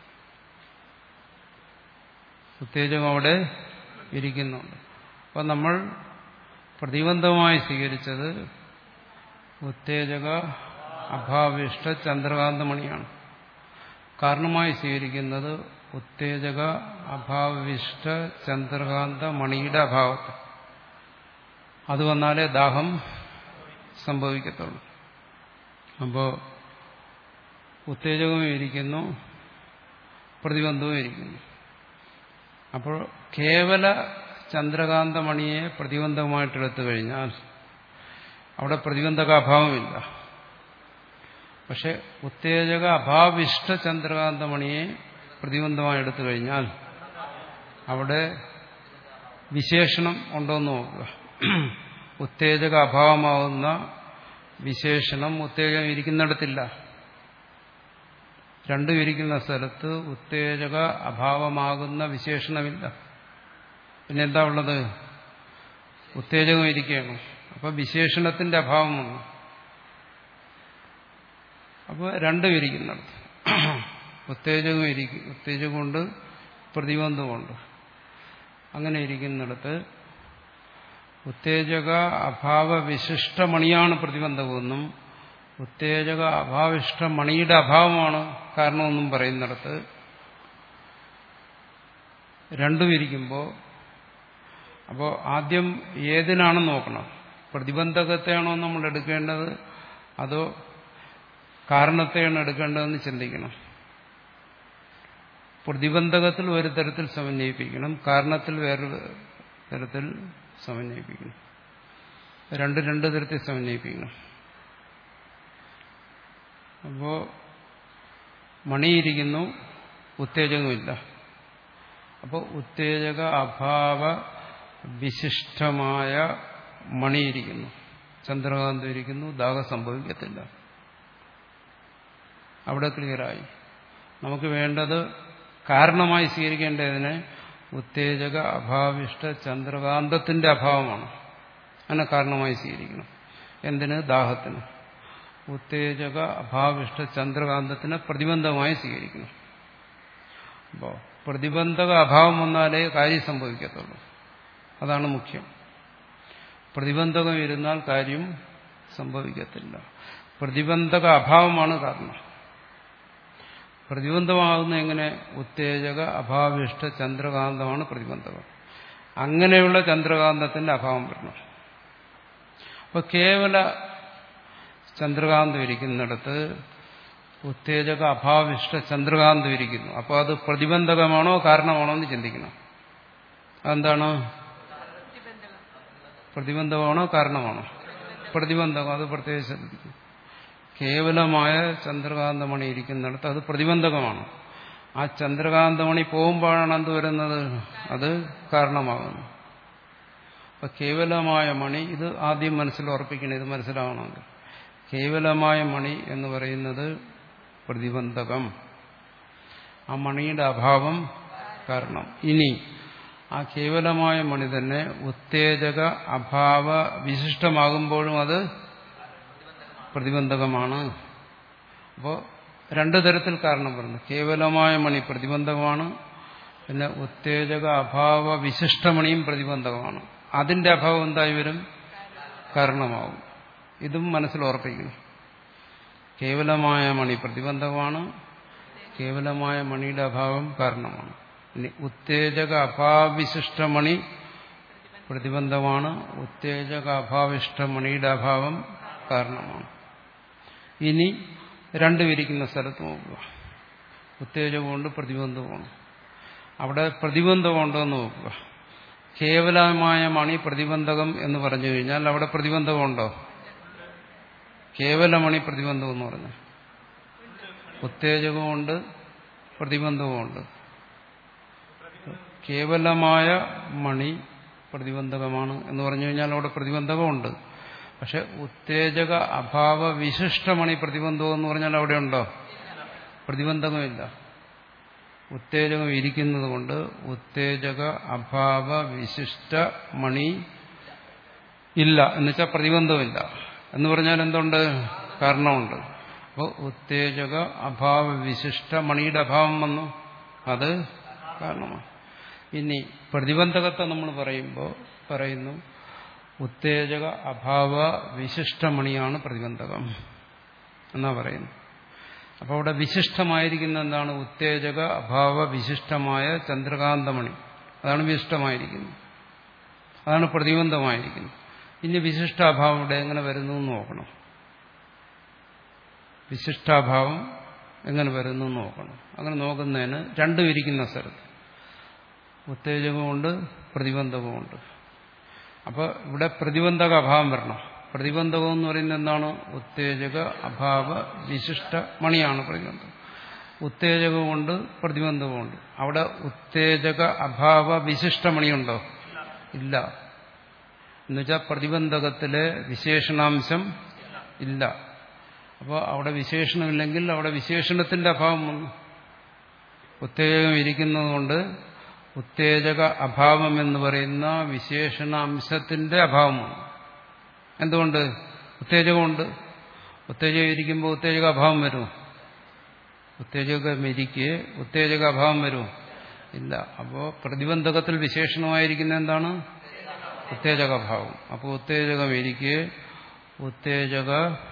ഉത്തേജകം അവിടെ ഇരിക്കുന്നുണ്ട്. അപ്പം നമ്മൾ പ്രതിബന്ധമായി സ്വീകരിച്ചത് ഉത്തേജക അഭാവിഷ്ട ചന്ദ്രകാന്തമണിയാണ്. കാരണമായി സ്വീകരിക്കുന്നത് ഉത്തേജക അഭാവിഷ്ട ചന്ദ്രകാന്ത മണിയുടെ അഭാവത്തെ. അത് വന്നാലേ ദാഹം സംഭവിക്കത്തുള്ളൂ. അപ്പോൾ ഉത്തേജകവും ഇരിക്കുന്നു, പ്രതിബന്ധവും ഇരിക്കുന്നു. അപ്പോൾ കേവല ചന്ദ്രകാന്തമണിയെ പ്രതിബന്ധമായിട്ടെടുത്തു കഴിഞ്ഞാൽ അവിടെ പ്രതിബന്ധക അഭാവമില്ല. പക്ഷെ ഉത്തേജക അഭാവിഷ്ട ചന്ദ്രകാന്തമണിയെ പ്രതിബന്ധമായി എടുത്തു കഴിഞ്ഞാൽ അവിടെ വിശേഷണം ഉണ്ടോയെന്ന് നോക്കുക. ഉത്തേജക അഭാവമാവുന്ന വിശേഷണം ഉത്തേജകം ഇരിക്കുന്നിടത്തില്ല. രണ്ടും ഇരിക്കുന്ന സ്ഥലത്ത് ഉത്തേജക അഭാവമാകുന്ന വിശേഷണമില്ല. പിന്നെന്താ ഉള്ളത്? ഉത്തേജകം ഇരിക്കുകയാണ്. അപ്പൊ വിശേഷണത്തിന്റെ അഭാവം വന്നു. അപ്പോൾ രണ്ടും ഇരിക്കുന്നിടത്ത് ഉത്തേജകം ഇരിക്കും, ഉത്തേജകമുണ്ട്, പ്രതിബന്ധമുണ്ട്. അങ്ങനെ ഇരിക്കുന്നിടത്ത് ഉത്തേജക അഭാവ വിശിഷ്ടമണിയാണ് പ്രതിബന്ധകമെന്നും ഉത്തേജക അഭാവിഷ്ട മണിയുടെ അഭാവമാണ് കാരണമെന്നും പറയുന്നിടത്ത് രണ്ടും ഇരിക്കുമ്പോൾ അപ്പോൾ ആദ്യം ഏതിനാണെന്ന് നോക്കണം. പ്രതിബന്ധകത്തെയാണോ നമ്മൾ എടുക്കേണ്ടത് അതോ കാരണത്തെയാണ് എടുക്കേണ്ടതെന്ന് ചിന്തിക്കണം. പ്രതിബന്ധകത്തിൽ ഒരു തരത്തിൽ സമന്വയിപ്പിക്കണം, കാരണത്തിൽ വേറൊരു തരത്തിൽ സമന്വയിപ്പിക്കണം. രണ്ട് രണ്ട് തരത്തിൽ സമന്വയിപ്പിക്കണം. അപ്പോൾ മണിയിരിക്കുന്നു, ഉത്തേജകമില്ല. അപ്പോൾ ഉത്തേജക അഭാവ വിശിഷ്ടമായ മണിയിരിക്കുന്നു, ചന്ദ്രകാന്തം ഇരിക്കുന്നു, ദാഹം സംഭവിക്കത്തില്ല. അവിടെ ക്ലിയറായി. നമുക്ക് വേണ്ടത് കാരണമായി സ്വീകരിക്കേണ്ടതിന് ഉത്തേജക അഭാവിഷ്ട ചന്ദ്രകാന്തത്തിന്റെ അഭാവമാണ്. അതിനെ കാരണമായി സ്വീകരിക്കണം. എന്തിന്? ദാഹത്തിന്. ഉത്തേജക അഭാവിഷ്ട ചന്ദ്രകാന്തത്തിന് പ്രതിബന്ധമായി സ്വീകരിക്കണം. അപ്പോൾ പ്രതിബന്ധക അഭാവം വന്നാലേ കാര്യം സംഭവിക്കത്തുള്ളൂ. അതാണ് മുഖ്യം. പ്രതിബന്ധകം ഇരുന്നാൽ കാര്യം സംഭവിക്കത്തില്ല. പ്രതിബന്ധക അഭാവമാണ് കാരണം. പ്രതിബന്ധമാകുന്ന എങ്ങനെ? ഉത്തേജക അഭാവിഷ്ട ചന്ദ്രകാന്തമാണ് പ്രതിബന്ധകം. അങ്ങനെയുള്ള ചന്ദ്രകാന്തത്തിന്റെ അഭാവം വരണം. അപ്പൊ കേവല ചന്ദ്രകാന്തം ഇരിക്കുന്നിടത്ത് ഉത്തേജക അഭാവിഷ്ട ചന്ദ്രകാന്തം ഇരിക്കുന്നു. അപ്പോൾ അത് പ്രതിബന്ധകമാണോ കാരണമാണോ എന്ന് ചിന്തിക്കണം. അതെന്താണ്? പ്രതിബന്ധകമാണോ കാരണമാണോ? പ്രതിബന്ധകം. അത് പ്രത്യേകിച്ച് ശ്രദ്ധിക്കും. കേവലമായ ചന്ദ്രകാന്തമണി ഇരിക്കുന്നിടത്ത് അത് പ്രതിബന്ധകമാണ്. ആ ചന്ദ്രകാന്തമണി പോകുമ്പോഴാണ് എന്ത് വരുന്നത്? അത് കാരണമാകുന്നു. അപ്പൊ കേവലമായ മണി, ഇത് ആദ്യം മനസ്സിൽ ഉറപ്പിക്കണം. ഇത് മനസ്സിലാവണമെങ്കിൽ കേവലമായ മണി എന്ന് പറയുന്നത് പ്രതിബന്ധകം, ആ മണിയുടെ അഭാവം കാരണം. ഇനി ആ കേവലമായ മണി തന്നെ ഉത്തേജക അഭാവ വിശിഷ്ടമാകുമ്പോഴും അത് പ്രതിബന്ധകമാണ്. അപ്പോൾ രണ്ടു തരത്തിൽ കാരണം പറഞ്ഞു. കേവലമായ മണി പ്രതിബന്ധകമാണ്, പിന്നെ ഉത്തേജക അഭാവ വിശിഷ്ടമണിയും പ്രതിബന്ധകമാണ്. അതിന്റെ അഭാവം എന്തായി വരും? കാരണമാവും. ഇതും മനസ്സിൽ ഉറപ്പിക്കണം. കേവലമായ മണി പ്രതിബന്ധകമാണ്, കേവലമായ മണിയുടെ അഭാവം കാരണമാണ്. ഇനി ഉത്തേജക അഭാവിശിഷ്ടമണി പ്രതിബന്ധമാണ്, ഉത്തേജക അഭാവിഷ്ടമണിയുടെ അഭാവം കാരണമാണ്. ഇനി രണ്ടും ഇരിക്കുന്ന സ്ഥലത്ത് നോക്കുക. ഉത്തേജകമുണ്ട്, പ്രതിബന്ധവുമാണ്. അവിടെ പ്രതിബന്ധമുണ്ടോ എന്ന് നോക്കുക. കേവലമായ മണി പ്രതിബന്ധകം എന്ന് പറഞ്ഞു കഴിഞ്ഞാൽ അവിടെ പ്രതിബന്ധകമുണ്ടോ? കേവലമണി പ്രതിബന്ധം എന്ന് പറഞ്ഞാൽ ഉത്തേജകമുണ്ട്, പ്രതിബന്ധവുമുണ്ട്. കേവലമായ മണി പ്രതിബന്ധകമാണ് എന്ന് പറഞ്ഞു കഴിഞ്ഞാൽ അവിടെ പ്രതിബന്ധകമുണ്ട്. പക്ഷെ ഉത്തേജക അഭാവ വിശിഷ്ടമണി പ്രതിബന്ധകം എന്ന് പറഞ്ഞാൽ അവിടെ ഉണ്ടോ? പ്രതിബന്ധകമില്ല. ഉത്തേജകം ഇരിക്കുന്നത് കൊണ്ട് ഉത്തേജക അഭാവ വിശിഷ്ട മണി ഇല്ല എന്നുവെച്ചാൽ പ്രതിബന്ധമില്ല. എന്ന് പറഞ്ഞാൽ എന്തുണ്ട്? കാരണമുണ്ട്. അപ്പോൾ ഉത്തേജക അഭാവ വിശിഷ്ട മണിയുടെ അഭാവം വന്നു, അത് കാരണമാണ്. ഇനി പ്രതിബന്ധകത്തെ നമ്മൾ പറയുമ്പോൾ പറയുന്നു ഉത്തേജക അഭാവ വിശിഷ്ടമണിയാണ് പ്രതിബന്ധകം എന്നാ പറയുന്നത്. അപ്പോൾ അവിടെ വിശിഷ്ടമായിരിക്കുന്ന എന്താണ്? ഉത്തേജക അഭാവ വിശിഷ്ടമായ ചന്ദ്രകാന്തമണി, അതാണ് വിശിഷ്ടമായിരിക്കുന്നത്, അതാണ് പ്രതിബന്ധമായിരിക്കുന്നത്. ഇനി വിശിഷ്ടാഭാവം ഇവിടെ എങ്ങനെ വരുന്നു എന്ന് നോക്കണം. വിശിഷ്ടാഭാവം എങ്ങനെ വരുന്നു എന്ന് നോക്കണം. അങ്ങനെ നോക്കുന്നതിന് രണ്ടും ഇരിക്കുന്ന സ്ഥലത്ത് ഉത്തേജകമുണ്ട് പ്രതിബന്ധകമുണ്ട്. അപ്പോൾ ഇവിടെ പ്രതിബന്ധക അഭാവം വരണം. പ്രതിബന്ധകം എന്ന് പറയുന്നത് എന്താണ്? ഉത്തേജക അഭാവ വിശിഷ്ട മണിയാണ് പ്രതിബന്ധകം. ഉത്തേജകമുണ്ട് പ്രതിബന്ധകമുണ്ട്. അവിടെ ഉത്തേജക അഭാവ വിശിഷ്ട മണിയുണ്ടോ? ഇല്ല. എന്നുവെച്ചാൽ പ്രതിബന്ധകത്തിലെ വിശേഷണാംശം ഇല്ല. അപ്പോൾ അവിടെ വിശേഷണമില്ലെങ്കിൽ അവിടെ വിശേഷണത്തിന്റെ അഭാവം വന്നു. ഉത്തേജകം ഇരിക്കുന്നതുകൊണ്ട് ഉത്തേജക അഭാവം എന്ന് പറയുന്ന വിശേഷണാംശത്തിന്റെ അഭാവം വന്നു. എന്തുകൊണ്ട്? ഉത്തേജകമുണ്ട്. ഉത്തേജകം ഇരിക്കുമ്പോൾ ഉത്തേജക അഭാവം വരുമോ? ഉത്തേജകം ഇരിക്കെ ഉത്തേജക അഭാവം വരുമോ? ഇല്ല. അപ്പോൾ പ്രതിബന്ധകത്തിൽ വിശേഷണമായിരിക്കുന്ന എന്താണ്? ഉത്തേജകഭാവം. അപ്പോൾ ഉത്തേജകം ഇരിക്കെ ഉത്തേജക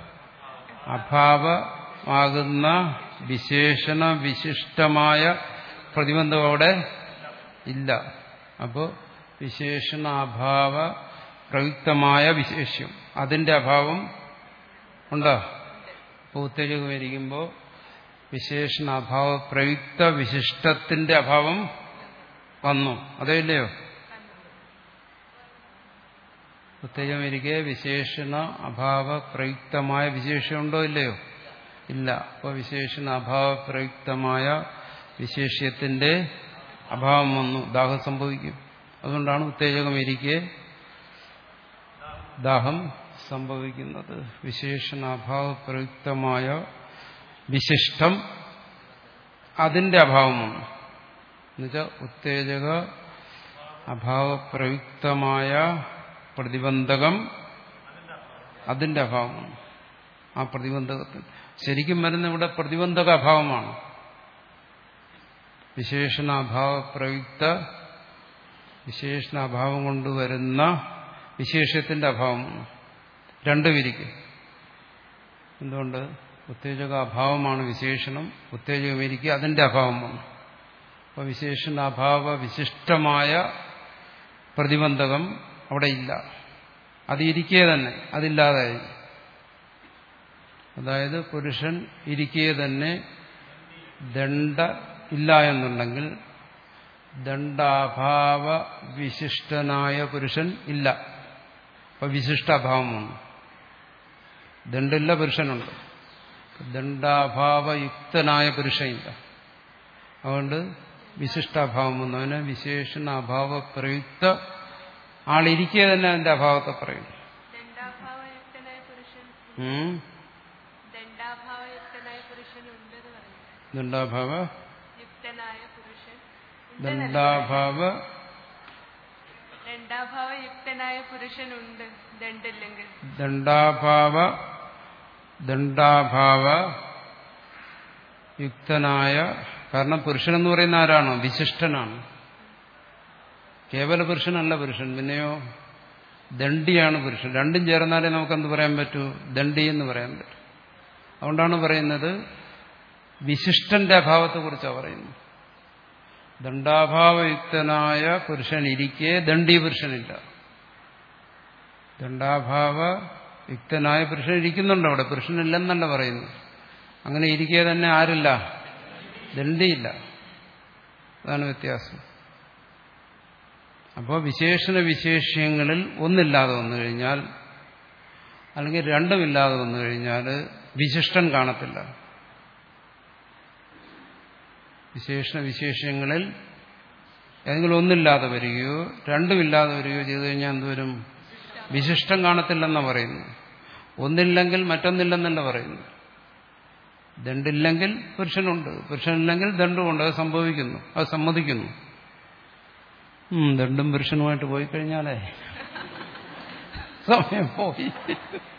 അഭാവമാകുന്ന വിശേഷണ വിശിഷ്ടമായ പ്രതിബന്ധം അവിടെ ഇല്ല. അപ്പോൾ വിശേഷണാഭാവ പ്രയുക്തമായ വിശേഷ്യം, അതിന്റെ അഭാവം ഉണ്ടോ? അപ്പോൾ ഉത്തേജകം ഇരിക്കുമ്പോൾ വിശേഷണാഭാവ പ്രയുക്ത വിശിഷ്ടത്തിന്റെ അഭാവം വന്നു. അതോ ഇല്ലയോ? ഉത്തേജകം ഇരിക്കെ വിശേഷണ അഭാവ പ്രയുക്തമായ വിശേഷമുണ്ടോ ഇല്ലയോ? ഇല്ല. അപ്പോൾ വിശേഷണ അഭാവ പ്രയുക്തമായ വിശേഷ്യത്തിന്റെ അഭാവം വന്നു, ദാഹം സംഭവിക്കും. അതുകൊണ്ടാണ് ഉത്തേജകം ഇരിക്കെ ദാഹം സംഭവിക്കുന്നത്. വിശേഷണാഭാവ പ്രയുക്തമായ വിശിഷ്ടം അതിന്റെ അഭാവം വന്നു. എന്നുവെച്ചാൽ ഉത്തേജക അഭാവ പ്രയുക്തമായ പ്രതിബന്ധകം അതിന്റെ അഭാവം. ആ പ്രതിബന്ധകത്തിൽ ശരിക്കും വരുന്ന ഇവിടെ പ്രതിബന്ധക അഭാവമാണ്. വിശേഷണാഭാവ പ്രയുക്ത വിശേഷണാഭാവം കൊണ്ടുവരുന്ന വിശേഷത്തിന്റെ അഭാവം രണ്ടും ഇരിക്കും. എന്തുകൊണ്ട്? ഉത്തേജക അഭാവമാണ് വിശേഷണം, ഉത്തേജകം ഇരിക്കുക അതിന്റെ അഭാവം വന്നു. അപ്പോൾ വിശേഷണാഭാവ വിശിഷ്ടമായ പ്രതിബന്ധകം അവിടെ ഇല്ല. അത് ഇരിക്കെ തന്നെ അതില്ലാതായി. അതായത് പുരുഷൻ ഇരിക്കെ തന്നെ ദണ്ഡ ഇല്ല എന്നുണ്ടെങ്കിൽ ദണ്ഡാഭാവ വിശിഷ്ടനായ പുരുഷൻ ഇല്ല. അപ്പൊ വിശിഷ്ടാഭാവം വന്നു. ദണ്ഡില്ല, പുരുഷനുണ്ട്. ദണ്ഡാഭാവയുക്തനായ പുരുഷനില്ല. അതുകൊണ്ട് വിശിഷ്ടാഭാവം വന്നു. അതിന് വിശേഷണ അഭാവ പ്രയുക്ത ആളിരിക്കെ തന്നെ അതിന്റെ അഭാവത്തെ പറയും. ദണ്ഡാഭാവ ദണ്ഡാഭാവ ദണ്ഡാഭാവയുക്തനായ പുരുഷനുണ്ട് ദണ്ഡില്ലെങ്കിൽ. ദണ്ഡാഭാവ ദണ്ഡാഭാവ യുക്തനായ, കാരണം പുരുഷൻ എന്ന് പറയുന്ന ആരാണോ? വിശിഷ്ടനാണ്. കേവല പുരുഷനല്ല പുരുഷൻ, പിന്നെയോ ദണ്ഡിയാണ് പുരുഷൻ. രണ്ടും ചേർന്നാലേ നമുക്കെന്ത് പറയാൻ പറ്റൂ? ദണ്ഡി എന്ന് പറയാൻ പറ്റും. അതുകൊണ്ടാണ് പറയുന്നത് വിശിഷ്ടന്റെ അഭാവത്തെക്കുറിച്ചാണ് പറയുന്നത്. ദണ്ഡാഭാവയുക്തനായ പുരുഷൻ ഇരിക്കെ ദണ്ഡി പുരുഷനില്ല. ദണ്ഡാഭാവ യുക്തനായ പുരുഷൻ ഇരിക്കുന്നുണ്ട് അവിടെ, പുരുഷനില്ലെന്നല്ല പറയുന്നത്. അങ്ങനെ ഇരിക്കെ തന്നെ ആരില്ല? ദണ്ഡിയില്ല. അതാണ് വ്യത്യാസം. അപ്പോൾ വിശേഷണ വിശേഷ്യങ്ങളിൽ ഒന്നില്ലാതെ വന്നു കഴിഞ്ഞാൽ, അല്ലെങ്കിൽ രണ്ടുമില്ലാതെ വന്നു കഴിഞ്ഞാൽ വിശിഷ്ടൻ കാണത്തില്ല. വിശേഷണ വിശേഷ്യങ്ങളിൽ ഏതെങ്കിലും ഒന്നില്ലാതെ വരികയോ രണ്ടുമില്ലാതെ വരികയോ ചെയ്തു കഴിഞ്ഞാൽ എന്തുവരും? വിശിഷ്ടം കാണത്തില്ലെന്നാണ് പറയുന്നു. ഒന്നില്ലെങ്കിൽ മറ്റൊന്നില്ലെന്നല്ല പറയുന്നു. ദണ്ഡില്ലെങ്കിൽ പുരുഷനുണ്ട്, പുരുഷനില്ലെങ്കിൽ ദണ്ഡുമുണ്ട്. അത് സംഭവിക്കുന്നു, അത് സമ്മതിക്കുന്നു. ദണ്ഡും പുരുഷനുമായിട്ട് പോയി കഴിഞ്ഞാലേ സമയം പോയി.